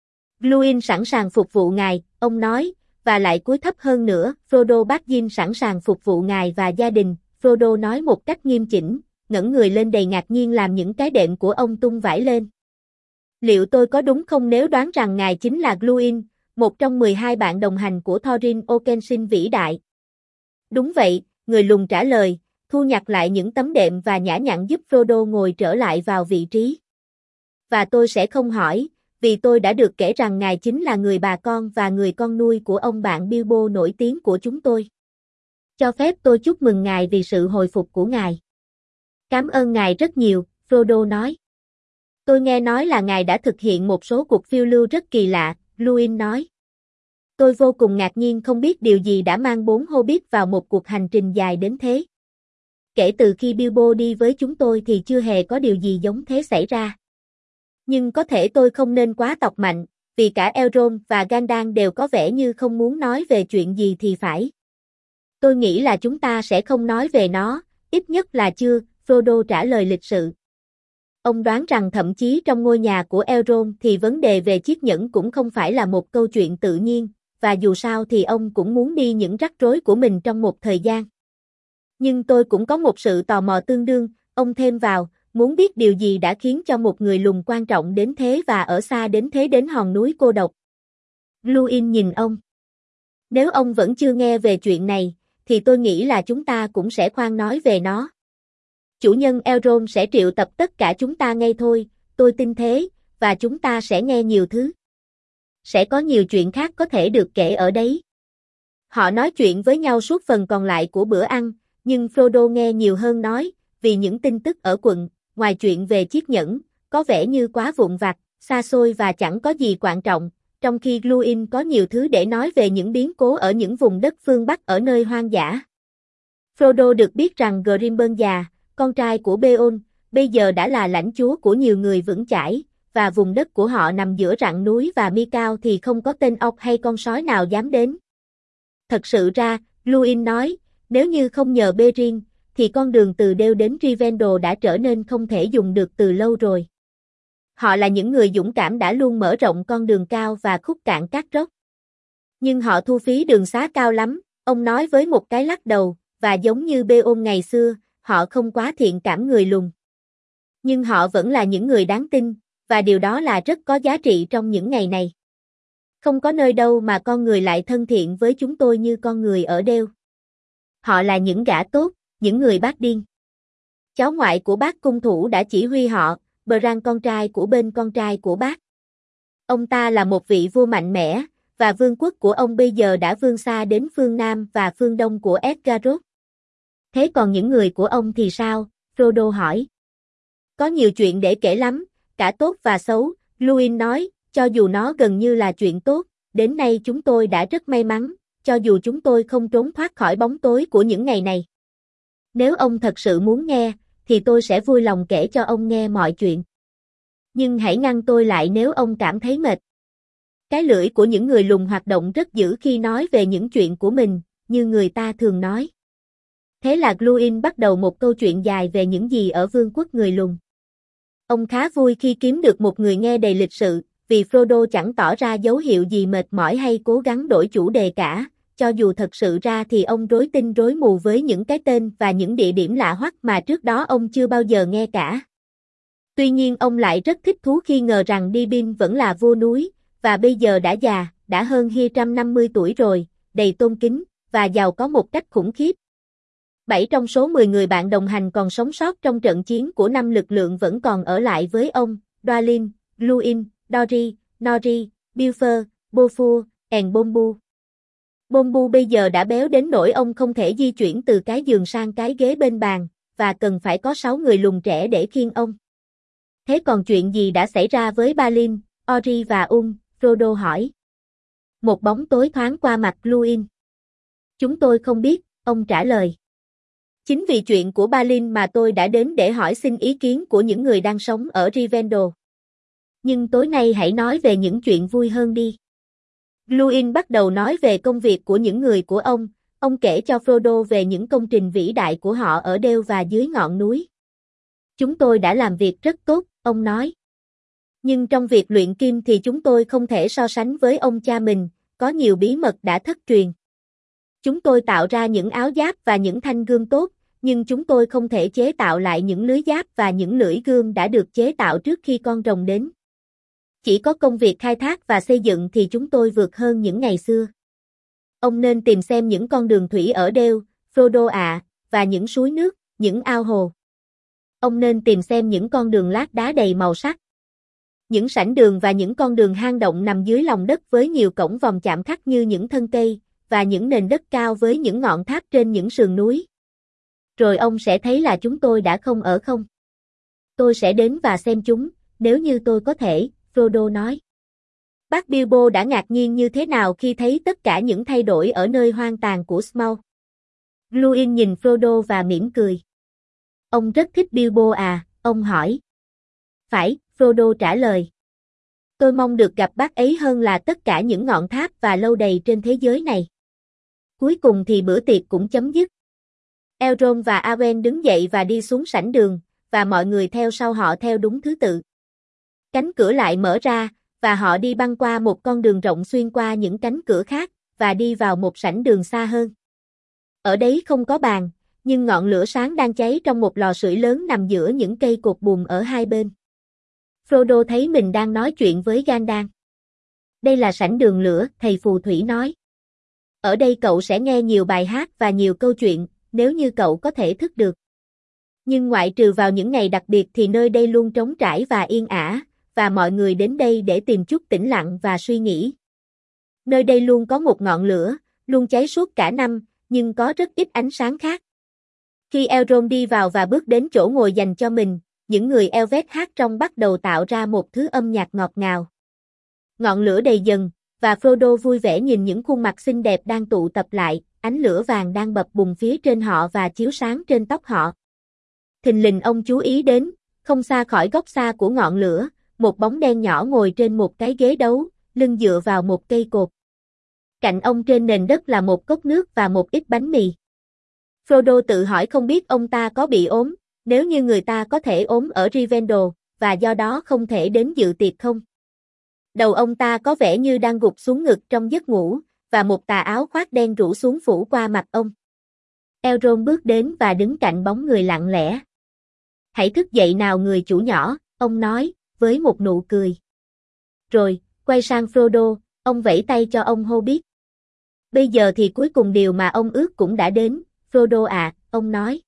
Glúin sẵn sàng phục vụ ngài, ông nói, và lại cúi thấp hơn nữa, Frodo Baggins sẵn sàng phục vụ ngài và gia đình, Frodo nói một cách nghiêm chỉnh, ngẩng người lên đầy ngạc nhiên làm những cái đệm của ông tung vải lên. Liệu tôi có đúng không nếu đoán rằng ngài chính là Glúin, một trong 12 bạn đồng hành của Thorin Oakenshin vĩ đại? Đúng vậy, người lùn trả lời, thu nhặt lại những tấm đệm và nhã nhặn giúp Frodo ngồi trở lại vào vị trí. Và tôi sẽ không hỏi, vì tôi đã được kể rằng ngài chính là người bà con và người con nuôi của ông bạn Bilbo nổi tiếng của chúng tôi. Cho phép tôi chúc mừng ngài vì sự hồi phục của ngài. Cảm ơn ngài rất nhiều, Frodo nói. Tôi nghe nói là ngài đã thực hiện một số cuộc phiêu lưu rất kỳ lạ, Luin nói. Tôi vô cùng ngạc nhiên không biết điều gì đã mang 4 Hobbit vào một cuộc hành trình dài đến thế. Kể từ khi Bilbo đi với chúng tôi thì chưa hề có điều gì giống thế xảy ra. Nhưng có thể tôi không nên quá tọc mạnh, vì cả Elrond và Gandalf đều có vẻ như không muốn nói về chuyện gì thì phải. Tôi nghĩ là chúng ta sẽ không nói về nó, ít nhất là chưa, Frodo trả lời lịch sự. Ông đoán rằng thậm chí trong ngôi nhà của Elrond thì vấn đề về chiếc nhẫn cũng không phải là một câu chuyện tự nhiên, và dù sao thì ông cũng muốn đi những rắc rối của mình trong một thời gian. Nhưng tôi cũng có một sự tò mò tương đương, ông thêm vào, muốn biết điều gì đã khiến cho một người lùn quan trọng đến thế và ở xa đến thế đến hòn núi cô độc. Luin nhìn ông. Nếu ông vẫn chưa nghe về chuyện này, thì tôi nghĩ là chúng ta cũng sẽ khoan nói về nó. Chủ nhân Elrond sẽ triệu tập tất cả chúng ta ngay thôi, tôi tin thế, và chúng ta sẽ nghe nhiều thứ. Sẽ có nhiều chuyện khác có thể được kể ở đấy. Họ nói chuyện với nhau suốt phần còn lại của bữa ăn, nhưng Frodo nghe nhiều hơn nói, vì những tin tức ở quận, ngoài chuyện về chiếc nhẫn, có vẻ như quá vụn vặt, xa xôi và chẳng có gì quan trọng, trong khi Luin có nhiều thứ để nói về những biến cố ở những vùng đất phương Bắc ở nơi hoang dã. Frodo được biết rằng Grimburn già, con trai của Beorn, bây giờ đã là lãnh chúa của nhiều người vững chãi, và vùng đất của họ nằm giữa rặng núi và mi cao thì không có tên ọc hay con sói nào dám đến. Thật sự ra, Luin nói, nếu như không nhờ Beren, thì con đường từ Dale đến Rivendell đã trở nên không thể dùng được từ lâu rồi. Họ là những người dũng cảm đã luôn mở rộng con đường cao và khúc cạn cát rốc. Nhưng họ thu phí đường xá cao lắm, ông nói với một cái lắc đầu, và giống như Beorn ngày xưa, họ không quá thiện cảm người lùn. Nhưng họ vẫn là những người đáng tin, và điều đó là rất có giá trị trong những ngày này. Không có nơi đâu mà con người lại thân thiện với chúng tôi như con người ở Dale. Họ là những gã tốt, những người bác điên. Cháu ngoại của bác cung thủ đã chỉ huy họ, Bran con trai của bên con trai của bác. Ông ta là một vị vua mạnh mẽ, và vương quốc của ông bây giờ đã vươn xa đến phương Nam và phương Đông của Esgaroth. Thế còn những người của ông thì sao? Frodo hỏi. Có nhiều chuyện để kể lắm, cả tốt và xấu, Luin nói, cho dù nó gần như là chuyện tốt, đến nay chúng tôi đã rất may mắn, cho dù chúng tôi không trốn thoát khỏi bóng tối của những ngày này. Nếu ông thật sự muốn nghe, thì tôi sẽ vui lòng kể cho ông nghe mọi chuyện. Nhưng hãy ngăn tôi lại nếu ông cảm thấy mệt. Cái lưỡi của những người lùn hoạt động rất dữ khi nói về những chuyện của mình, như người ta thường nói. Thế là Gluin bắt đầu một câu chuyện dài về những gì ở vương quốc người lùn. Ông khá vui khi kiếm được một người nghe đầy lịch sự, vì Frodo chẳng tỏ ra dấu hiệu gì mệt mỏi hay cố gắng đổi chủ đề cả, cho dù thật sự ra thì ông rối tinh rối mù với những cái tên và những địa điểm lạ hoắc mà trước đó ông chưa bao giờ nghe cả. Tuy nhiên ông lại rất thích thú khi ngờ rằng Dibin vẫn là vua núi, và bây giờ đã già, đã hơn 250 tuổi rồi, đầy tôn kính, và giàu có một cách khủng khiếp. 7 trong số 10 người bạn đồng hành còn sống sót trong trận chiến của 5 lực lượng vẫn còn ở lại với ông, Dwalin, Luin, Dori, Nori, Bilfer, Bofur, Bombu. Bombu bây giờ đã béo đến nỗi ông không thể di chuyển từ cái giường sang cái ghế bên bàn, và cần phải có 6 người lùn trẻ để khiêng ông. Thế còn chuyện gì đã xảy ra với Balin, Ori và Frodo hỏi. Một bóng tối thoáng qua mặt Luin. Chúng tôi không biết, ông trả lời. Chính vì chuyện của Balin mà tôi đã đến để hỏi xin ý kiến của những người đang sống ở Rivendell. Nhưng tối nay hãy nói về những chuyện vui hơn đi. Luin bắt đầu nói về công việc của những người của ông kể cho Frodo về những công trình vĩ đại của họ ở Dale và dưới ngọn núi. Chúng tôi đã làm việc rất tốt, ông nói. Nhưng trong việc luyện kim thì chúng tôi không thể so sánh với ông cha mình, có nhiều bí mật đã thất truyền. Chúng tôi tạo ra những áo giáp và những thanh gươm tốt, nhưng chúng tôi không thể chế tạo lại những lưới giáp và những lưỡi gươm đã được chế tạo trước khi con rồng đến. Chỉ có công việc khai thác và xây dựng thì chúng tôi vượt hơn những ngày xưa. Ông nên tìm xem những con đường thủy ở Dale, Frodo ạ, và những suối nước, những ao hồ. Ông nên tìm xem những con đường lát đá đầy màu sắc. Những sảnh đường và những con đường hang động nằm dưới lòng đất với nhiều cổng vòm chạm khắc như những thân cây, và những nền đất cao với những ngọn tháp trên những sườn núi. Rồi ông sẽ thấy là chúng tôi đã không ở không. Tôi sẽ đến và xem chúng, nếu như tôi có thể, Frodo nói. Bác Bilbo đã ngạc nhiên như thế nào khi thấy tất cả những thay đổi ở nơi hoang tàn của Smaug. Gluin nhìn Frodo và mỉm cười. Ông rất thích Bilbo à, ông hỏi. Phải, Frodo trả lời. Tôi mong được gặp bác ấy hơn là tất cả những ngọn tháp và lâu đài trên thế giới này. Cuối cùng thì bữa tiệc cũng chấm dứt. Elrond và Arwen đứng dậy và đi xuống sảnh đường, và mọi người theo sau họ theo đúng thứ tự. Cánh cửa lại mở ra, và họ đi băng qua một con đường rộng xuyên qua những cánh cửa khác, và đi vào một sảnh đường xa hơn. Ở đấy không có bàn, nhưng ngọn lửa sáng đang cháy trong một lò sưởi lớn nằm giữa những cây cột buồm ở hai bên. Frodo thấy mình đang nói chuyện với Gandalf. Đây là sảnh đường lửa, thầy phù thủy nói. Ở đây cậu sẽ nghe nhiều bài hát và nhiều câu chuyện, nếu như cậu có thể thức được. Nhưng ngoại trừ vào những ngày đặc biệt thì nơi đây luôn trống trải và yên ả, và mọi người đến đây để tìm chút tĩnh lặng và suy nghĩ. Nơi đây luôn có một ngọn lửa, luôn cháy suốt cả năm, nhưng có rất ít ánh sáng khác. Khi Elrond đi vào và bước đến chỗ ngồi dành cho mình, những người Elvet hát trong bắt đầu tạo ra một thứ âm nhạc ngọt ngào. Ngọn lửa đầy dần, và Frodo vui vẻ nhìn những khuôn mặt xinh đẹp đang tụ tập lại, ánh lửa vàng đang bập bùng phía trên họ và chiếu sáng trên tóc họ. Thình lình ông chú ý đến, không xa khỏi góc xa của ngọn lửa, một bóng đen nhỏ ngồi trên một cái ghế đấu, lưng dựa vào một cây cột. Cạnh ông trên nền đất là một cốc nước và một ít bánh mì. Frodo tự hỏi không biết ông ta có bị ốm, nếu như người ta có thể ốm ở Rivendell, và do đó không thể đến dự tiệc không? Đầu ông ta có vẻ như đang gục xuống ngực trong giấc ngủ, và một tà áo khoác đen rủ xuống phủ qua mặt ông. Elrond bước đến và đứng cạnh bóng người lặng lẽ. Hãy thức dậy nào người chủ nhỏ, ông nói, với một nụ cười. Rồi, quay sang Frodo, ông vẫy tay cho ông Hobbit. Bây giờ thì cuối cùng điều mà ông ước cũng đã đến, Frodo à, ông nói.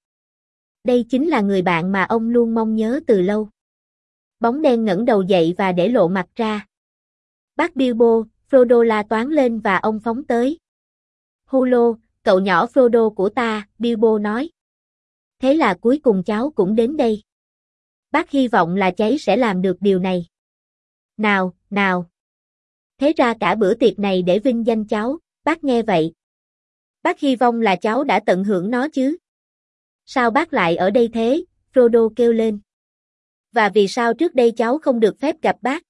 Đây chính là người bạn mà ông luôn mong nhớ từ lâu. Bóng đen ngẩng đầu dậy và để lộ mặt ra. Bác Bilbo, Frodo la toáng lên và ông phóng tới. Hulo, cậu nhỏ Frodo của ta, Bilbo nói. Thế là cuối cùng cháu cũng đến đây. Bác hy vọng là cháu sẽ làm được điều này. Nào, nào. Thế ra cả bữa tiệc này để vinh danh cháu, bác nghe vậy. Bác hy vọng là cháu đã tận hưởng nó chứ. Sao bác lại ở đây thế, Frodo kêu lên. Và vì sao trước đây cháu không được phép gặp bác?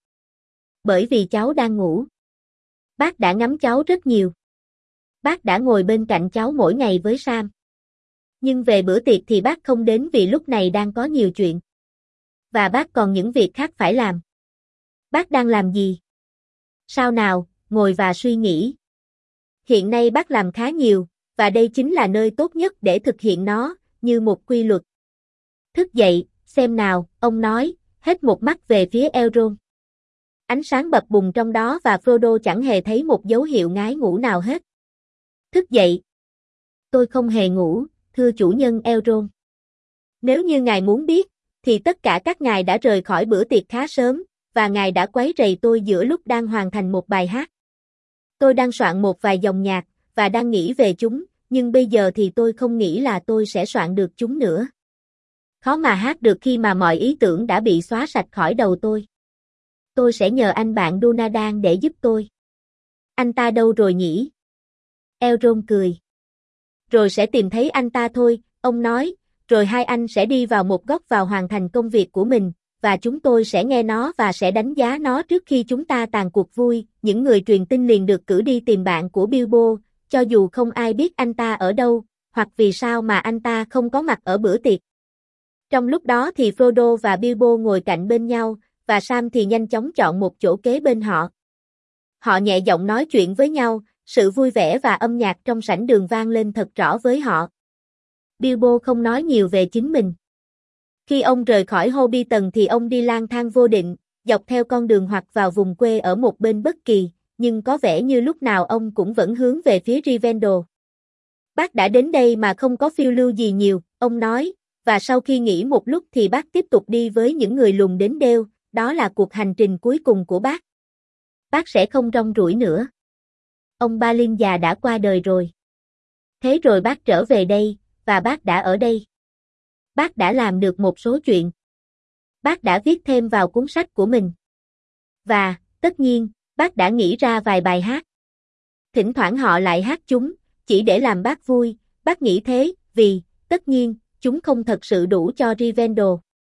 Bởi vì cháu đang ngủ. Bác đã ngắm cháu rất nhiều. Bác đã ngồi bên cạnh cháu mỗi ngày với Sam. Nhưng về bữa tiệc thì bác không đến vì lúc này đang có nhiều chuyện. Và bác còn những việc khác phải làm. Bác đang làm gì? Sao nào, ngồi và suy nghĩ. Hiện nay bác làm khá nhiều, và đây chính là nơi tốt nhất để thực hiện nó, như một quy luật. Thức dậy, xem nào, ông nói, hết một mắt về phía Elrond. Ánh sáng bập bùng trong đó và Frodo chẳng hề thấy một dấu hiệu ngái ngủ nào hết. Thức dậy. Tôi không hề ngủ, thưa chủ nhân Elrond. Nếu như ngài muốn biết, thì tất cả các ngài đã rời khỏi bữa tiệc khá sớm, và ngài đã quấy rầy tôi giữa lúc đang hoàn thành một bài hát. Tôi đang soạn một vài dòng nhạc, và đang nghĩ về chúng, nhưng bây giờ thì tôi không nghĩ là tôi sẽ soạn được chúng nữa. Khó mà hát được khi mà mọi ý tưởng đã bị xóa sạch khỏi đầu tôi. Tôi sẽ nhờ anh bạn Dunadan để giúp tôi. Anh ta đâu rồi nhỉ? Elrond cười. Rồi sẽ tìm thấy anh ta thôi, ông nói, rồi hai anh sẽ đi vào một góc vào hoàn thành công việc của mình, và chúng tôi sẽ nghe nó và sẽ đánh giá nó trước khi chúng ta tàn cuộc vui. Những người truyền tin liền được cử đi tìm bạn của Bilbo, cho dù không ai biết anh ta ở đâu, hoặc vì sao mà anh ta không có mặt ở bữa tiệc. Trong lúc đó thì Frodo và Bilbo ngồi cạnh bên nhau, và Sam thì nhanh chóng chọn một chỗ kế bên họ. Họ nhẹ giọng nói chuyện với nhau, sự vui vẻ và âm nhạc trong sảnh đường vang lên thật rõ với họ. Bilbo không nói nhiều về chính mình. Khi ông rời khỏi Hobbiton thì ông đi lang thang vô định, dọc theo con đường hoặc vào vùng quê ở một bên bất kỳ, nhưng có vẻ như lúc nào ông cũng vẫn hướng về phía Rivendell. Bác đã đến đây mà không có phiêu lưu gì nhiều, ông nói, và sau khi nghỉ một lúc thì bác tiếp tục đi với những người lùn đến Dale, đó là cuộc hành trình cuối cùng của bác. Bác sẽ không rong ruổi nữa. Ông Balin già đã qua đời rồi. Thế rồi bác trở về đây, và bác đã ở đây. Bác đã làm được một số chuyện. Bác đã viết thêm vào cuốn sách của mình. Và, tất nhiên, bác đã nghĩ ra vài bài hát. Thỉnh thoảng họ lại hát chúng, chỉ để làm bác vui, bác nghĩ thế, vì, tất nhiên, chúng không thật sự đủ cho Rivendell.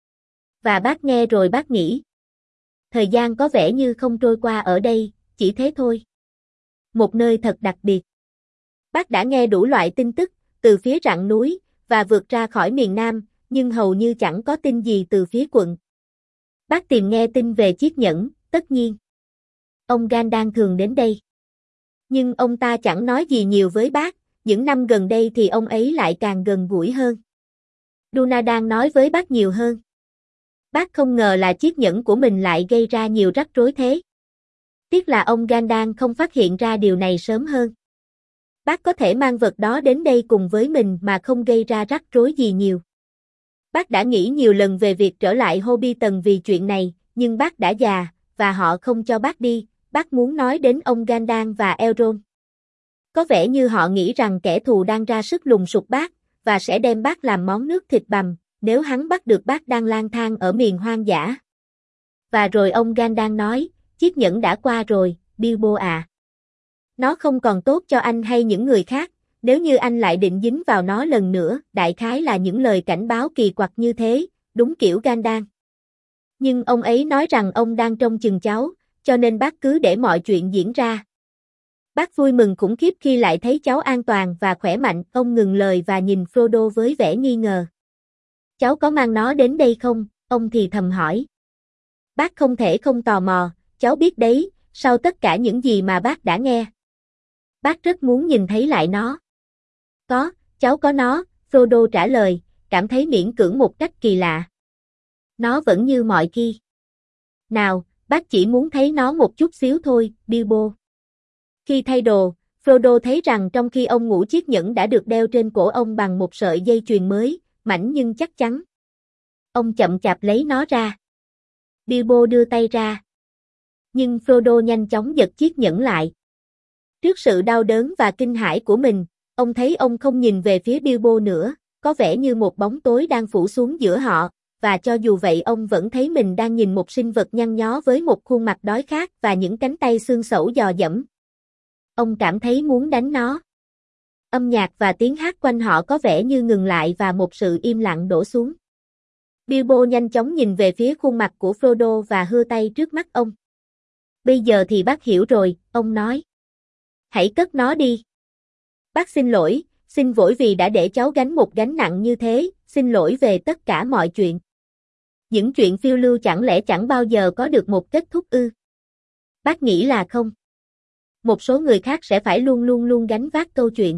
Và bác nghe rồi bác nghĩ. Thời gian có vẻ như không trôi qua ở đây, chỉ thế thôi. Một nơi thật đặc biệt. Bác đã nghe đủ loại tin tức, từ phía rặng núi, và vượt ra khỏi miền Nam, nhưng hầu như chẳng có tin gì từ phía quận. Bác tìm nghe tin về chiếc nhẫn, tất nhiên. Ông Gandalf thường đến đây. Nhưng ông ta chẳng nói gì nhiều với bác, những năm gần đây thì ông ấy lại càng gần gũi hơn. Dunadan nói với bác nhiều hơn. Bác không ngờ là chiếc nhẫn của mình lại gây ra nhiều rắc rối thế. Tiếc là ông Gandalf không phát hiện ra điều này sớm hơn. Bác có thể mang vật đó đến đây cùng với mình mà không gây ra rắc rối gì nhiều. Bác đã nghĩ nhiều lần về việc trở lại Hobbiton vì chuyện này, nhưng bác đã già, và họ không cho bác đi, bác muốn nói đến ông Gandalf và Elrond. Có vẻ như họ nghĩ rằng kẻ thù đang ra sức lùng sục bác, và sẽ đem bác làm món nước thịt bằm, nếu hắn bắt được bác đang lang thang ở miền hoang dã. Và rồi ông Gandalf nói, chiếc nhẫn đã qua rồi, Bilbo à. Nó không còn tốt cho anh hay những người khác, nếu như anh lại định dính vào nó lần nữa, đại khái là những lời cảnh báo kỳ quặc như thế, đúng kiểu Gandalf. Nhưng ông ấy nói rằng ông đang trông chừng cháu, cho nên bác cứ để mọi chuyện diễn ra. Bác vui mừng khủng khiếp khi lại thấy cháu an toàn và khỏe mạnh, ông ngừng lời và nhìn Frodo với vẻ nghi ngờ. Cháu có mang nó đến đây không? Ông thì thầm hỏi. Bác không thể không tò mò, cháu biết đấy, sau tất cả những gì mà bác đã nghe. Bác rất muốn nhìn thấy lại nó. Có, cháu có nó, Frodo trả lời, cảm thấy miễn cưỡng một cách kỳ lạ. Nó vẫn như mọi khi. Nào, bác chỉ muốn thấy nó một chút xíu thôi, Bilbo. Khi thay đồ, Frodo thấy rằng trong khi ông ngủ chiếc nhẫn đã được đeo trên cổ ông bằng một sợi dây chuyền mới, mảnh nhưng chắc chắn. Ông chậm chạp lấy nó ra. Bilbo đưa tay ra. Nhưng Frodo nhanh chóng giật chiếc nhẫn lại. Trước sự đau đớn và kinh hãi của mình, ông thấy ông không nhìn về phía Bilbo nữa, có vẻ như một bóng tối đang phủ xuống giữa họ, và cho dù vậy ông vẫn thấy mình đang nhìn một sinh vật nhăn nhó với một khuôn mặt đói khát và những cánh tay xương xẩu dò dẫm. Ông cảm thấy muốn đánh nó. Âm nhạc và tiếng hát quanh họ có vẻ như ngừng lại và một sự im lặng đổ xuống. Bilbo nhanh chóng nhìn về phía khuôn mặt của Frodo và hưa tay trước mắt ông. Bây giờ thì bác hiểu rồi, ông nói. Hãy cất nó đi. Bác xin lỗi, xin lỗi vì đã để cháu gánh một gánh nặng như thế, xin lỗi về tất cả mọi chuyện. Những chuyện phiêu lưu chẳng lẽ chẳng bao giờ có được một kết thúc ư? Bác nghĩ là không. Một số người khác sẽ phải luôn gánh vác câu chuyện.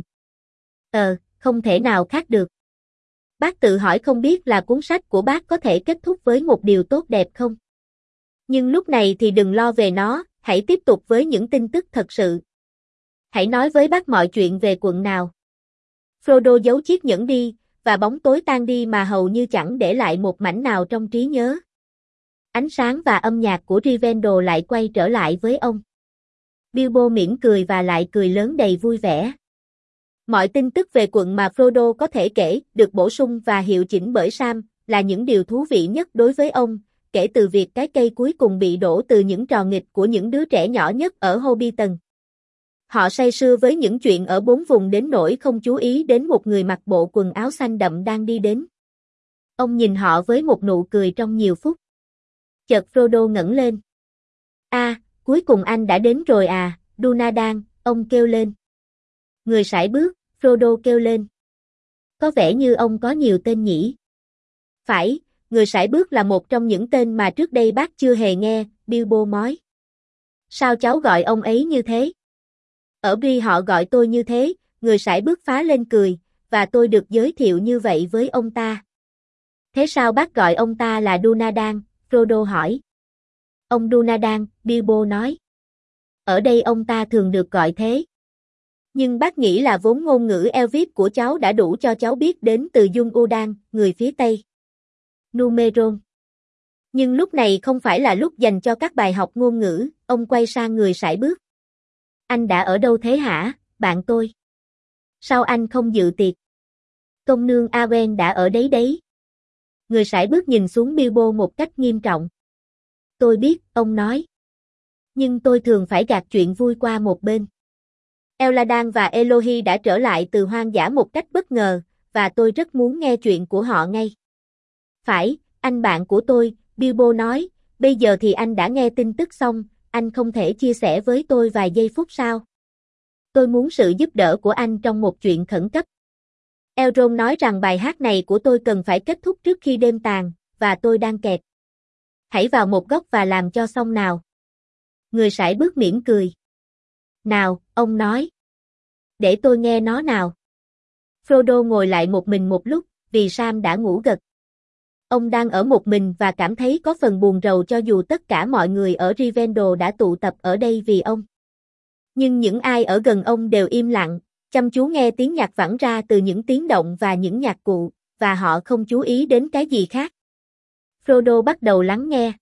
Không thể nào khác được. Bác tự hỏi không biết là cuốn sách của bác có thể kết thúc với một điều tốt đẹp không? Nhưng lúc này thì đừng lo về nó, hãy tiếp tục với những tin tức thật sự. Hãy nói với bác mọi chuyện về quận nào. Frodo giấu chiếc nhẫn đi, và bóng tối tan đi mà hầu như chẳng để lại một mảnh nào trong trí nhớ. Ánh sáng và âm nhạc của Rivendell lại quay trở lại với ông. Bilbo mỉm cười và lại cười lớn đầy vui vẻ. Mọi tin tức về quận mà Frodo có thể kể, được bổ sung và hiệu chỉnh bởi Sam, là những điều thú vị nhất đối với ông, kể từ việc cái cây cuối cùng bị đổ từ những trò nghịch của những đứa trẻ nhỏ nhất ở Hobbiton. Họ say sưa với những chuyện ở bốn vùng đến nỗi không chú ý đến một người mặc bộ quần áo xanh đậm đang đi đến. Ông nhìn họ với một nụ cười trong nhiều phút. Chợt Frodo ngẩng lên. Cuối cùng anh đã đến rồi à, Dunadan, ông kêu lên. Người sải bước, Frodo kêu lên. Có vẻ như ông có nhiều tên nhỉ? Phải, người sải bước là một trong những tên mà trước đây bác chưa hề nghe, Bilbo nói. Sao cháu gọi ông ấy như thế? Ở Bree họ gọi tôi như thế, người sải bước phá lên cười, và tôi được giới thiệu như vậy với ông ta. Thế sao bác gọi ông ta là Dunadan? Frodo hỏi. Ông Dunadan, Bilbo nói. Ở đây ông ta thường được gọi thế. Nhưng bác nghĩ là vốn ngôn ngữ Elvish của cháu đã đủ cho cháu biết đến từ Dung Udan, người phía Tây. Numeron. Nhưng lúc này không phải là lúc dành cho các bài học ngôn ngữ, ông quay sang người sải bước. Anh đã ở đâu thế hả, bạn tôi? Sao anh không dự tiệc? Công nương Awen đã ở đấy đấy. Người sải bước nhìn xuống Bilbo một cách nghiêm trọng. Tôi biết, ông nói. Nhưng tôi thường phải gạt chuyện vui qua một bên. Eladan và Elohi đã trở lại từ hoang dã một cách bất ngờ, và tôi rất muốn nghe chuyện của họ ngay. Phải, anh bạn của tôi, Bilbo nói, bây giờ thì anh đã nghe tin tức xong, anh không thể chia sẻ với tôi vài giây phút sao? Tôi muốn sự giúp đỡ của anh trong một chuyện khẩn cấp. Elrond nói rằng bài hát này của tôi cần phải kết thúc trước khi đêm tàn, và tôi đang kẹt. Hãy vào một góc và làm cho xong nào. Người sải bước mỉm cười. Nào, ông nói. Để tôi nghe nó nào. Frodo ngồi lại một mình một lúc, vì Sam đã ngủ gật. Ông đang ở một mình và cảm thấy có phần buồn rầu cho dù tất cả mọi người ở Rivendell đã tụ tập ở đây vì ông. Nhưng những ai ở gần ông đều im lặng, chăm chú nghe tiếng nhạc vẳng ra từ những tiếng động và những nhạc cụ, và họ không chú ý đến cái gì khác. Frodo bắt đầu lắng nghe.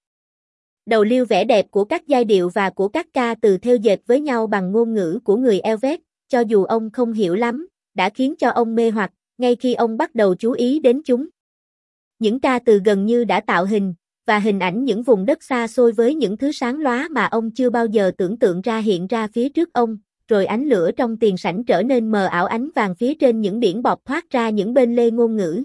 Đầu liêu vẻ đẹp của các giai điệu và của các ca từ thêu dệt với nhau bằng ngôn ngữ của người Elvish, cho dù ông không hiểu lắm, đã khiến cho ông mê hoặc, ngay khi ông bắt đầu chú ý đến chúng. Những ca từ gần như đã tạo hình, và hình ảnh những vùng đất xa xôi với những thứ sáng lóa mà ông chưa bao giờ tưởng tượng ra hiện ra phía trước ông, rồi ánh lửa trong tiền sảnh trở nên mờ ảo, ánh vàng phía trên những biển bọt thoát ra những bên lê ngôn ngữ.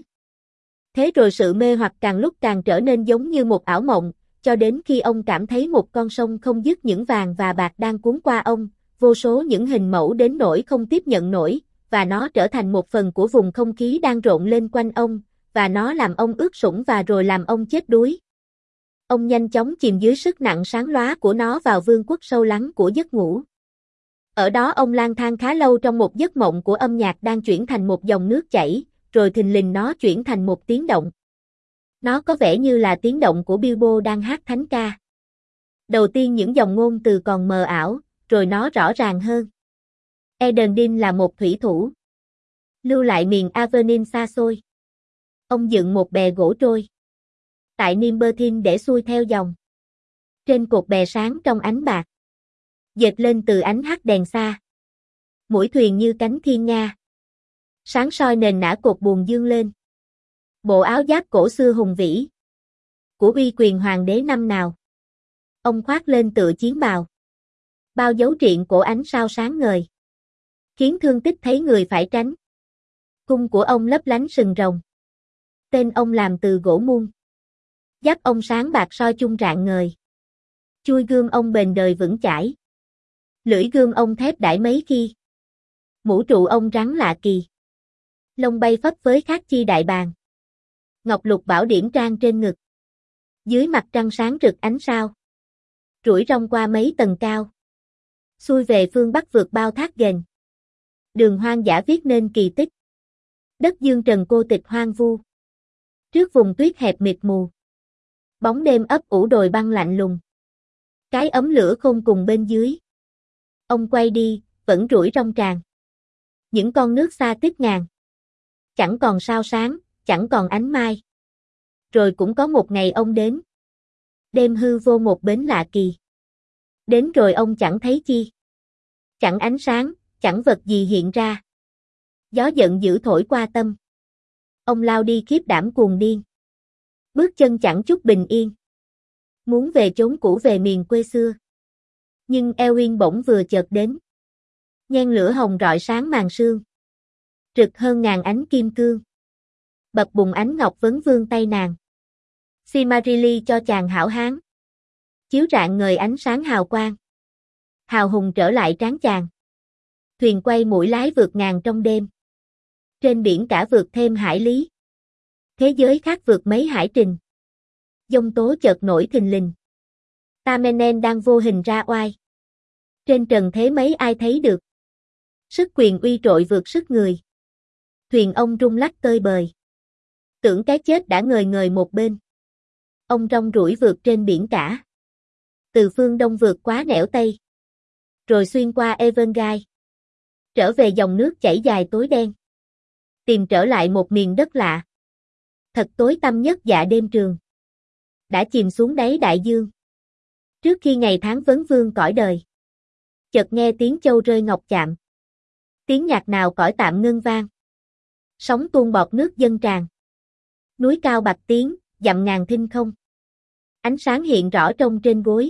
Thế rồi sự mê hoặc càng lúc càng trở nên giống như một ảo mộng, cho đến khi ông cảm thấy một con sông không dứt những vàng và bạc đang cuốn qua ông, vô số những hình mẫu đến nỗi không tiếp nhận nổi, và nó trở thành một phần của vùng không khí đang rộn lên quanh ông, và nó làm ông ướt sũng và rồi làm ông chết đuối. Ông nhanh chóng chìm dưới sức nặng sáng lóa của nó vào vương quốc sâu lắng của giấc ngủ. Ở đó ông lang thang khá lâu trong một giấc mộng của âm nhạc đang chuyển thành một dòng nước chảy, rồi thình lình nó chuyển thành một tiếng động. Nó có vẻ như là tiếng động của Bilbo đang hát thánh ca. Đầu tiên những dòng ngôn từ còn mờ ảo, rồi nó rõ ràng hơn. Eärendil là một thủy thủ. Lưu lại miền Avernin xa xôi. Ông dựng một bè gỗ trôi tại Nimberthin để xuôi theo dòng. Trên cột bè sáng trong ánh bạc, dệt lên từ ánh hắt đèn xa. Mũi thuyền như cánh thiên nga. Sáng soi nền nã cột buồm dương lên. Bộ áo giáp cổ xưa hùng vĩ của uy quyền hoàng đế năm nào. Ông khoác lên tựa chiến bào. Bao dấu triện cổ ánh sao sáng ngời, khiến thương tích thấy người phải tránh. Cung của ông lấp lánh sừng rồng. Tên ông làm từ gỗ muôn. Giáp ông sáng bạc soi chung rạng ngời. Chui gươm ông bền đời vững chãi. Lưỡi gươm ông thép đãi mấy khi. Mũ trụ ông rắn lạ kỳ. Lông bay phấp với khác chi đại bàng. Ngọc lục bảo điểm trang trên ngực. Dưới mặt trăng sáng rực ánh sao. Rủi rong qua mấy tầng cao. Xuôi về phương Bắc vượt bao thác ghềnh. Đường hoang dã viết nên kỳ tích. Đất dương trần cô tịch hoang vu. Trước vùng tuyết hẹp mịt mù. Bóng đêm ấp ủ đồi băng lạnh lùng. Cái ấm lửa khôn cùng bên dưới. Ông quay đi, vẫn rủi rong tràn. Những con nước xa tích ngàn. Chẳng còn sao sáng, chẳng còn ánh mai. Rồi cũng có một ngày ông đến. Đêm hư vô một bến lạ kỳ. Đến rồi ông chẳng thấy chi. Chẳng ánh sáng, chẳng vật gì hiện ra. Gió giận dữ thổi qua tâm. Ông lao đi khiếp đảm cuồng điên. Bước chân chẳng chút bình yên. Muốn về chốn cũ về miền quê xưa. Nhưng Elwyn bỗng vừa chợt đến. Nhen lửa hồng rọi sáng màn sương. Rực hơn ngàn ánh kim cương. Bập bùng ánh ngọc vấn vương tay nàng. Silmarili cho chàng hảo hán. Chiếu rạng ngời ánh sáng hào quang. Hào hùng trở lại trán chàng. Thuyền quay mũi lái vượt ngàn trong đêm. Trên biển cả vượt thêm hải lý. Thế giới khác vượt mấy hải trình. Giông tố chợt nổi thình lình. Tamenen đang vô hình ra oai. Trên trần thế mấy ai thấy được. Sức quyền uy trội vượt sức người. Thuyền ông rung lắc tơi bời. Tưởng cái chết đã ngời ngời một bên. Ông rong ruổi vượt trên biển cả. Từ phương đông vượt quá nẻo tây. Rồi xuyên qua Evergae. trở về dòng nước chảy dài tối đen. Tìm trở lại một miền đất lạ. Thật tối tăm nhất dạ đêm trường. Đã chìm xuống đáy đại dương. Trước khi ngày tháng vấn vương cõi đời. Chợt nghe tiếng châu rơi ngọc chạm. Tiếng nhạc nào cõi tạm ngân vang. Sóng tuôn bọt nước dâng tràn. Núi cao bạc tiếng, dặm ngàn thinh không. Ánh sáng hiện rõ trong trên gối.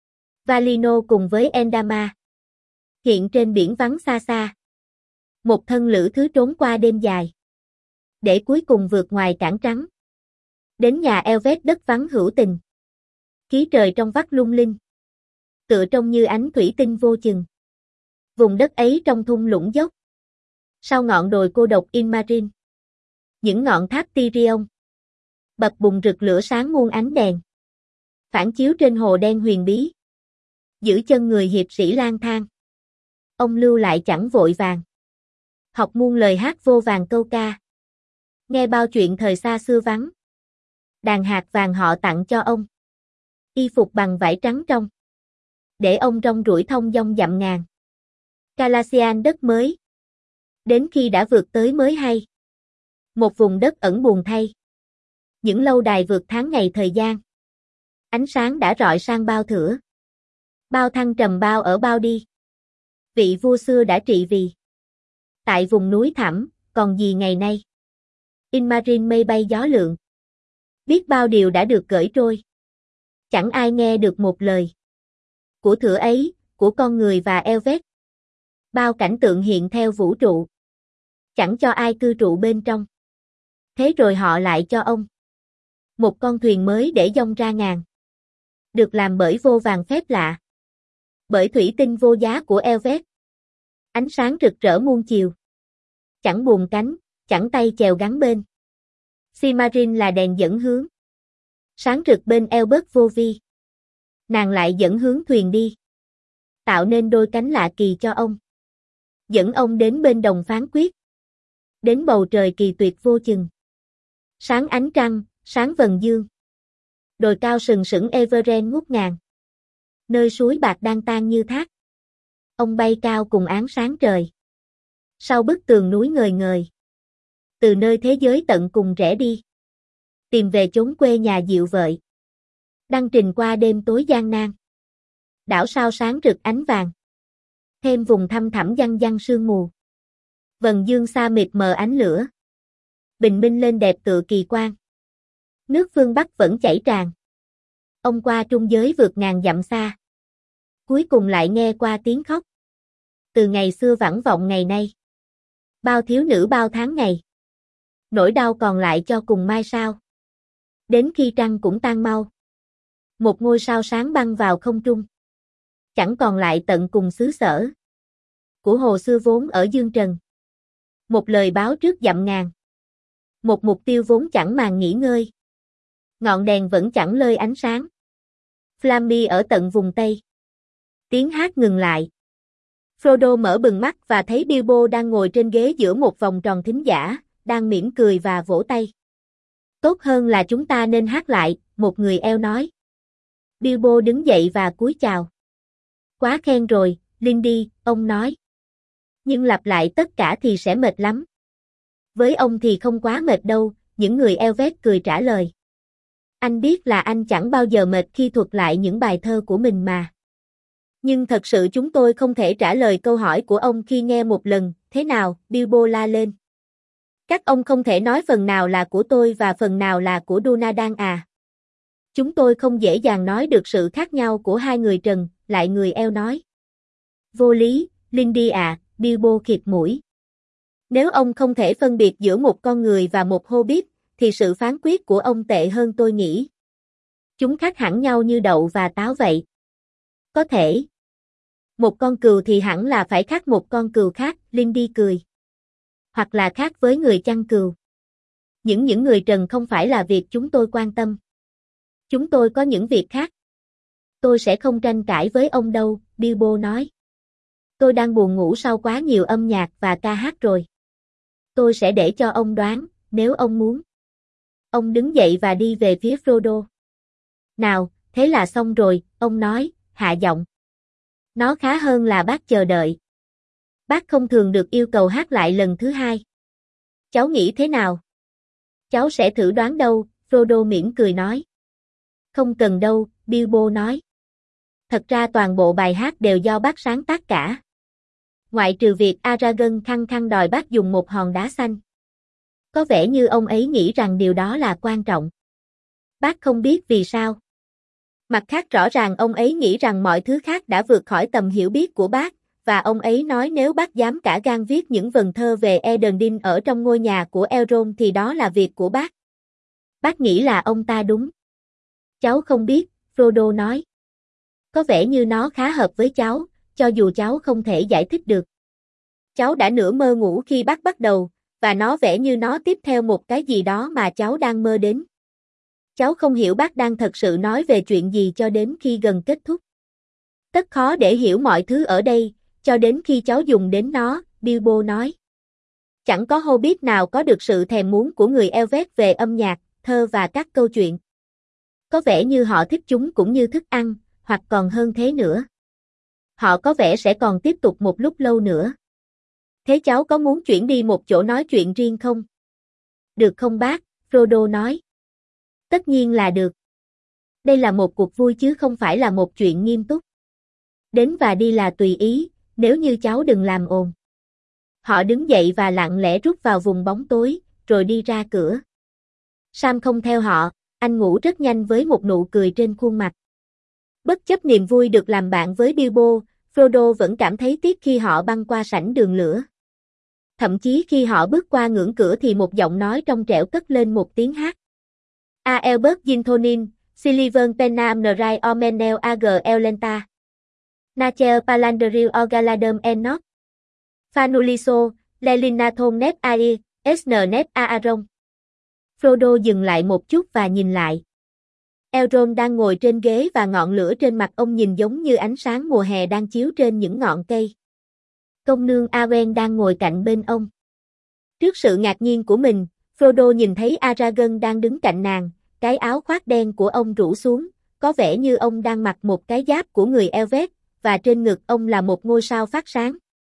Valino cùng với Endama. Hiện trên biển vắng xa xa. Một thân lữ thứ trốn qua đêm dài. Để cuối cùng vượt ngoài cảng trắng. Đến nhà Elvet đất vắng hữu tình. Khí trời trong vắt lung linh. Tựa trông như ánh thủy tinh vô chừng. Vùng đất ấy trong thung lũng dốc. Sau ngọn đồi cô độc Inmarin. Những ngọn tháp Tyrion. Bập bùng rực lửa sáng muôn ánh đèn. Phản chiếu trên hồ đen huyền bí. Giữ chân người hiệp sĩ lang thang. Ông lưu lại chẳng vội vàng. Học muôn lời hát vô vàng câu ca. Nghe bao chuyện thời xa xưa vắng. Đàn hạt vàng họ tặng cho ông. Y phục bằng vải trắng trong. Để ông rong ruổi thông dong dặm ngàn. Calassian đất mới. Đến khi đã vượt tới mới hay. Một vùng đất ẩn buồn thay. Những lâu đài vượt tháng ngày thời gian. Ánh sáng đã rọi sang bao thửa. Bao thăng trầm bao ở bao đi. Vị vua xưa đã trị vì. Tại vùng núi thẳm, còn gì ngày nay. Inmarin mây bay gió lượn. Biết bao điều đã được gởi trôi. Chẳng ai nghe được một lời. Của thửa ấy, của con người và Elvet. Bao cảnh tượng hiện theo vũ trụ. Chẳng cho ai cư trụ bên trong. Thế rồi họ lại cho ông. Một con thuyền mới để dông ra ngàn. Được làm bởi vô vàng phép lạ. Bởi thủy tinh vô giá của Elvet. Ánh sáng rực rỡ muôn chiều. Chẳng buồm cánh, chẳng tay chèo gắn bên. Simarin là đèn dẫn hướng. Sáng rực bên Elbert vô vi. Nàng lại dẫn hướng thuyền đi. Tạo nên đôi cánh lạ kỳ cho ông. Dẫn ông đến bên đồng phán quyết. Đến bầu trời kỳ tuyệt vô chừng. Sáng ánh trăng, sáng vầng dương. Đồi cao sừng sững Everen ngút ngàn. Nơi suối bạc đang tan như thác. Ông bay cao cùng áng sáng trời. Sau bức tường núi ngời ngời. Từ nơi thế giới tận cùng rẽ đi. Tìm về chốn quê nhà dịu vợi. Đăng trình qua đêm tối gian nan. Đảo sao sáng rực ánh vàng. Thêm vùng thăm thẳm giăng giăng sương mù. Vầng dương xa mịt mờ ánh lửa. Bình minh lên đẹp tựa kỳ quan. Nước phương Bắc vẫn chảy tràn. Ông qua trung giới vượt ngàn dặm xa. Cuối cùng lại nghe qua tiếng khóc. Từ ngày xưa vẳng vọng ngày nay. Bao thiếu nữ bao tháng ngày. Nỗi đau còn lại cho cùng mai sao. Đến khi trăng cũng tan mau. Một ngôi sao sáng băng vào không trung. Chẳng còn lại tận cùng xứ sở. Của hồ xưa vốn ở dương trần. Một lời báo trước dặm ngàn. Một mục tiêu vốn chẳng màng nghỉ ngơi. Ngọn đèn vẫn chẳng lơi ánh sáng. Flammy ở tận vùng Tây. Tiếng hát ngừng lại. Frodo mở bừng mắt và thấy Bilbo đang ngồi trên ghế giữa một vòng tròn thính giả, đang mỉm cười và vỗ tay. Tốt hơn là chúng ta nên hát lại, một người eo nói. Bilbo đứng dậy và cúi chào. Quá khen rồi, Lindy, ông nói. Nhưng lặp lại tất cả thì sẽ mệt lắm. Với ông thì không quá mệt đâu, những người Elvet cười trả lời. Anh biết là anh chẳng bao giờ mệt khi thuật lại những bài thơ của mình mà. Nhưng thật sự chúng tôi không thể trả lời câu hỏi của ông khi nghe một lần, thế nào, Bilbo la lên. Các ông không thể nói phần nào là của tôi và phần nào là của Dunadan à. Chúng tôi không dễ dàng nói được sự khác nhau của hai người Trần, lại người eo nói. Vô lý, Lindy à, Bilbo khịt mũi. Nếu ông không thể phân biệt giữa một con người và một hobbit, thì sự phán quyết của ông tệ hơn tôi nghĩ. Chúng khác hẳn nhau như đậu và táo vậy. Có thể. Một con cừu thì hẳn là phải khác một con cừu khác, Lindy cười. Hoặc là khác với người chăn cừu. Những người Trần không phải là việc chúng tôi quan tâm. Chúng tôi có những việc khác. Tôi sẽ không tranh cãi với ông đâu, Bilbo nói. Tôi đang buồn ngủ sau quá nhiều âm nhạc và ca hát rồi. Tôi sẽ để cho ông đoán, nếu ông muốn. Ông đứng dậy và đi về phía Frodo. Nào, thế là xong rồi, ông nói, hạ giọng. Nó khá hơn là bác chờ đợi. Bác không thường được yêu cầu hát lại lần thứ hai. Cháu nghĩ thế nào? Cháu sẽ thử đoán đâu, Frodo mỉm cười nói. Không cần đâu, Bilbo nói. Thật ra toàn bộ bài hát đều do bác sáng tác cả. Ngoại trừ việc Aragorn khăng khăng đòi bác dùng một hòn đá xanh. Có vẻ như ông ấy nghĩ rằng điều đó là quan trọng. Bác không biết vì sao. Mặt khác rõ ràng ông ấy nghĩ rằng mọi thứ khác đã vượt khỏi tầm hiểu biết của bác, và ông ấy nói nếu bác dám cả gan viết những vần thơ về Eärendil ở trong ngôi nhà của Elrond thì đó là việc của bác. Bác nghĩ là ông ta đúng. Cháu không biết, Frodo nói. Có vẻ như nó khá hợp với cháu, cho dù cháu không thể giải thích được. Cháu đã nửa mơ ngủ khi bác bắt đầu, và nó vẽ như nó tiếp theo một cái gì đó mà cháu đang mơ đến. Cháu không hiểu bác đang thật sự nói về chuyện gì cho đến khi gần kết thúc. Tất khó để hiểu mọi thứ ở đây, cho đến khi cháu dùng đến nó, Bilbo nói. Chẳng có Hobbit nào có được sự thèm muốn của người Elvet về âm nhạc, thơ và các câu chuyện. Có vẻ như họ thích chúng cũng như thức ăn, hoặc còn hơn thế nữa. Họ có vẻ sẽ còn tiếp tục một lúc lâu nữa. Thế cháu có muốn chuyển đi một chỗ nói chuyện riêng không? Được không bác? Frodo nói. Tất nhiên là được. Đây là một cuộc vui chứ không phải là một chuyện nghiêm túc. Đến và đi là tùy ý, nếu như cháu đừng làm ồn. Họ đứng dậy và lặng lẽ rút vào vùng bóng tối, rồi đi ra cửa. Sam không theo họ, anh ngủ rất nhanh với một nụ cười trên khuôn mặt. Bất chấp niềm vui được làm bạn với Bilbo, Frodo vẫn cảm thấy tiếc khi họ băng qua sảnh đường lửa. Thậm chí khi họ bước qua ngưỡng cửa thì một giọng nói trong trẻo cất lên một tiếng hát. A Albert Ginthonin, Silivern Pennam Nrai Omenel Ag Elenta. Nachel Palandril Orgaladum Enoch. Fanuliso, Lelinathon Nep Ai, Sn Nep Aaron. Frodo dừng lại một chút và nhìn lại. Elrond đang ngồi trên ghế và ngọn lửa trên mặt ông nhìn giống như ánh sáng mùa hè đang chiếu trên những ngọn cây. Công nương Arwen đang ngồi cạnh bên ông. Trước sự ngạc nhiên của mình, Frodo nhìn thấy Aragorn đang đứng cạnh nàng, cái áo khoác đen của ông rũ xuống, có vẻ như ông đang mặc một cái giáp của người Elvet, và trên ngực ông là một ngôi sao phát sáng.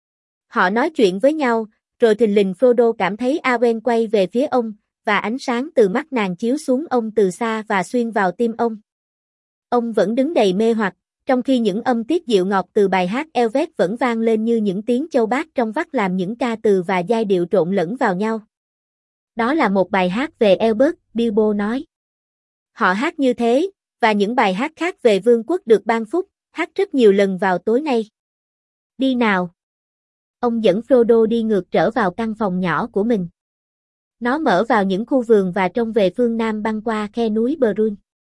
Họ nói chuyện với nhau, rồi thình lình Frodo cảm thấy Arwen quay về phía ông, và ánh sáng từ mắt nàng chiếu xuống ông từ xa và xuyên vào tim ông. Ông vẫn đứng đầy mê hoặc, trong khi những âm tiết dịu ngọt từ bài hát Elvet vẫn vang lên như những tiếng châu bát trong vắt làm những ca từ và giai điệu trộn lẫn vào nhau. Đó là một bài hát về Elbert, Bilbo nói. Họ hát như thế, và những bài hát khác về vương quốc được ban phúc, hát rất nhiều lần vào tối nay. Đi nào. Ông dẫn Frodo đi ngược trở vào căn phòng nhỏ của mình. Nó mở vào những khu vườn và trông về phương Nam băng qua khe núi Brun.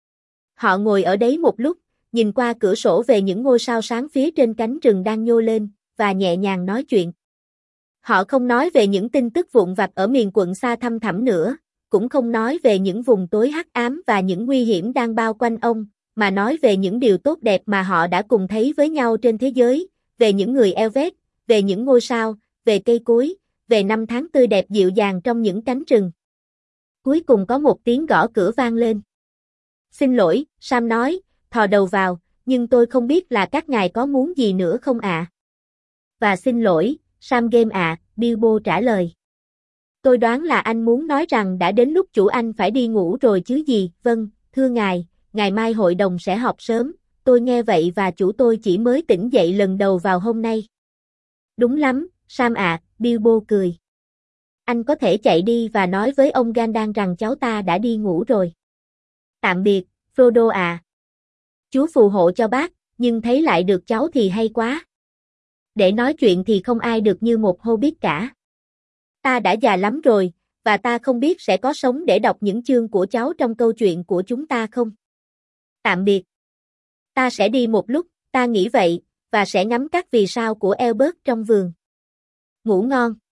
Họ ngồi ở đấy một lúc, nhìn qua cửa sổ về những ngôi sao sáng phía trên cánh rừng đang nhô lên, và nhẹ nhàng nói chuyện. Họ không nói về những tin tức vụn vặt ở miền quận xa thăm thẳm nữa, cũng không nói về những vùng tối hắc ám và những nguy hiểm đang bao quanh ông, mà nói về những điều tốt đẹp mà họ đã cùng thấy với nhau trên thế giới, về những người Elvet, về những ngôi sao, về cây cối, về năm tháng tươi đẹp dịu dàng trong những cánh rừng. Cuối cùng có một tiếng gõ cửa vang lên. Xin lỗi, Sam nói, thò đầu vào, nhưng tôi không biết là các ngài có muốn gì nữa không ạ? Và xin lỗi, Sam Game ạ, Bilbo trả lời. Tôi đoán là anh muốn nói rằng đã đến lúc chủ anh phải đi ngủ rồi chứ gì, vâng, thưa ngài, ngày mai hội đồng sẽ họp sớm, tôi nghe vậy và chủ tôi chỉ mới tỉnh dậy lần đầu vào hôm nay. Đúng lắm, Sam ạ, Bilbo cười. Anh có thể chạy đi và nói với ông Gandalf rằng cháu ta đã đi ngủ rồi. Tạm biệt, Frodo à. Chúa phù hộ cho bác, nhưng thấy lại được cháu thì hay quá. Để nói chuyện thì không ai được như một Hobbit cả. Ta đã già lắm rồi, và ta không biết sẽ có sống để đọc những chương của cháu trong câu chuyện của chúng ta không. Tạm biệt. Ta sẽ đi một lúc, ta nghĩ vậy, và sẽ ngắm các vì sao của Elbert trong vườn. Ngủ ngon.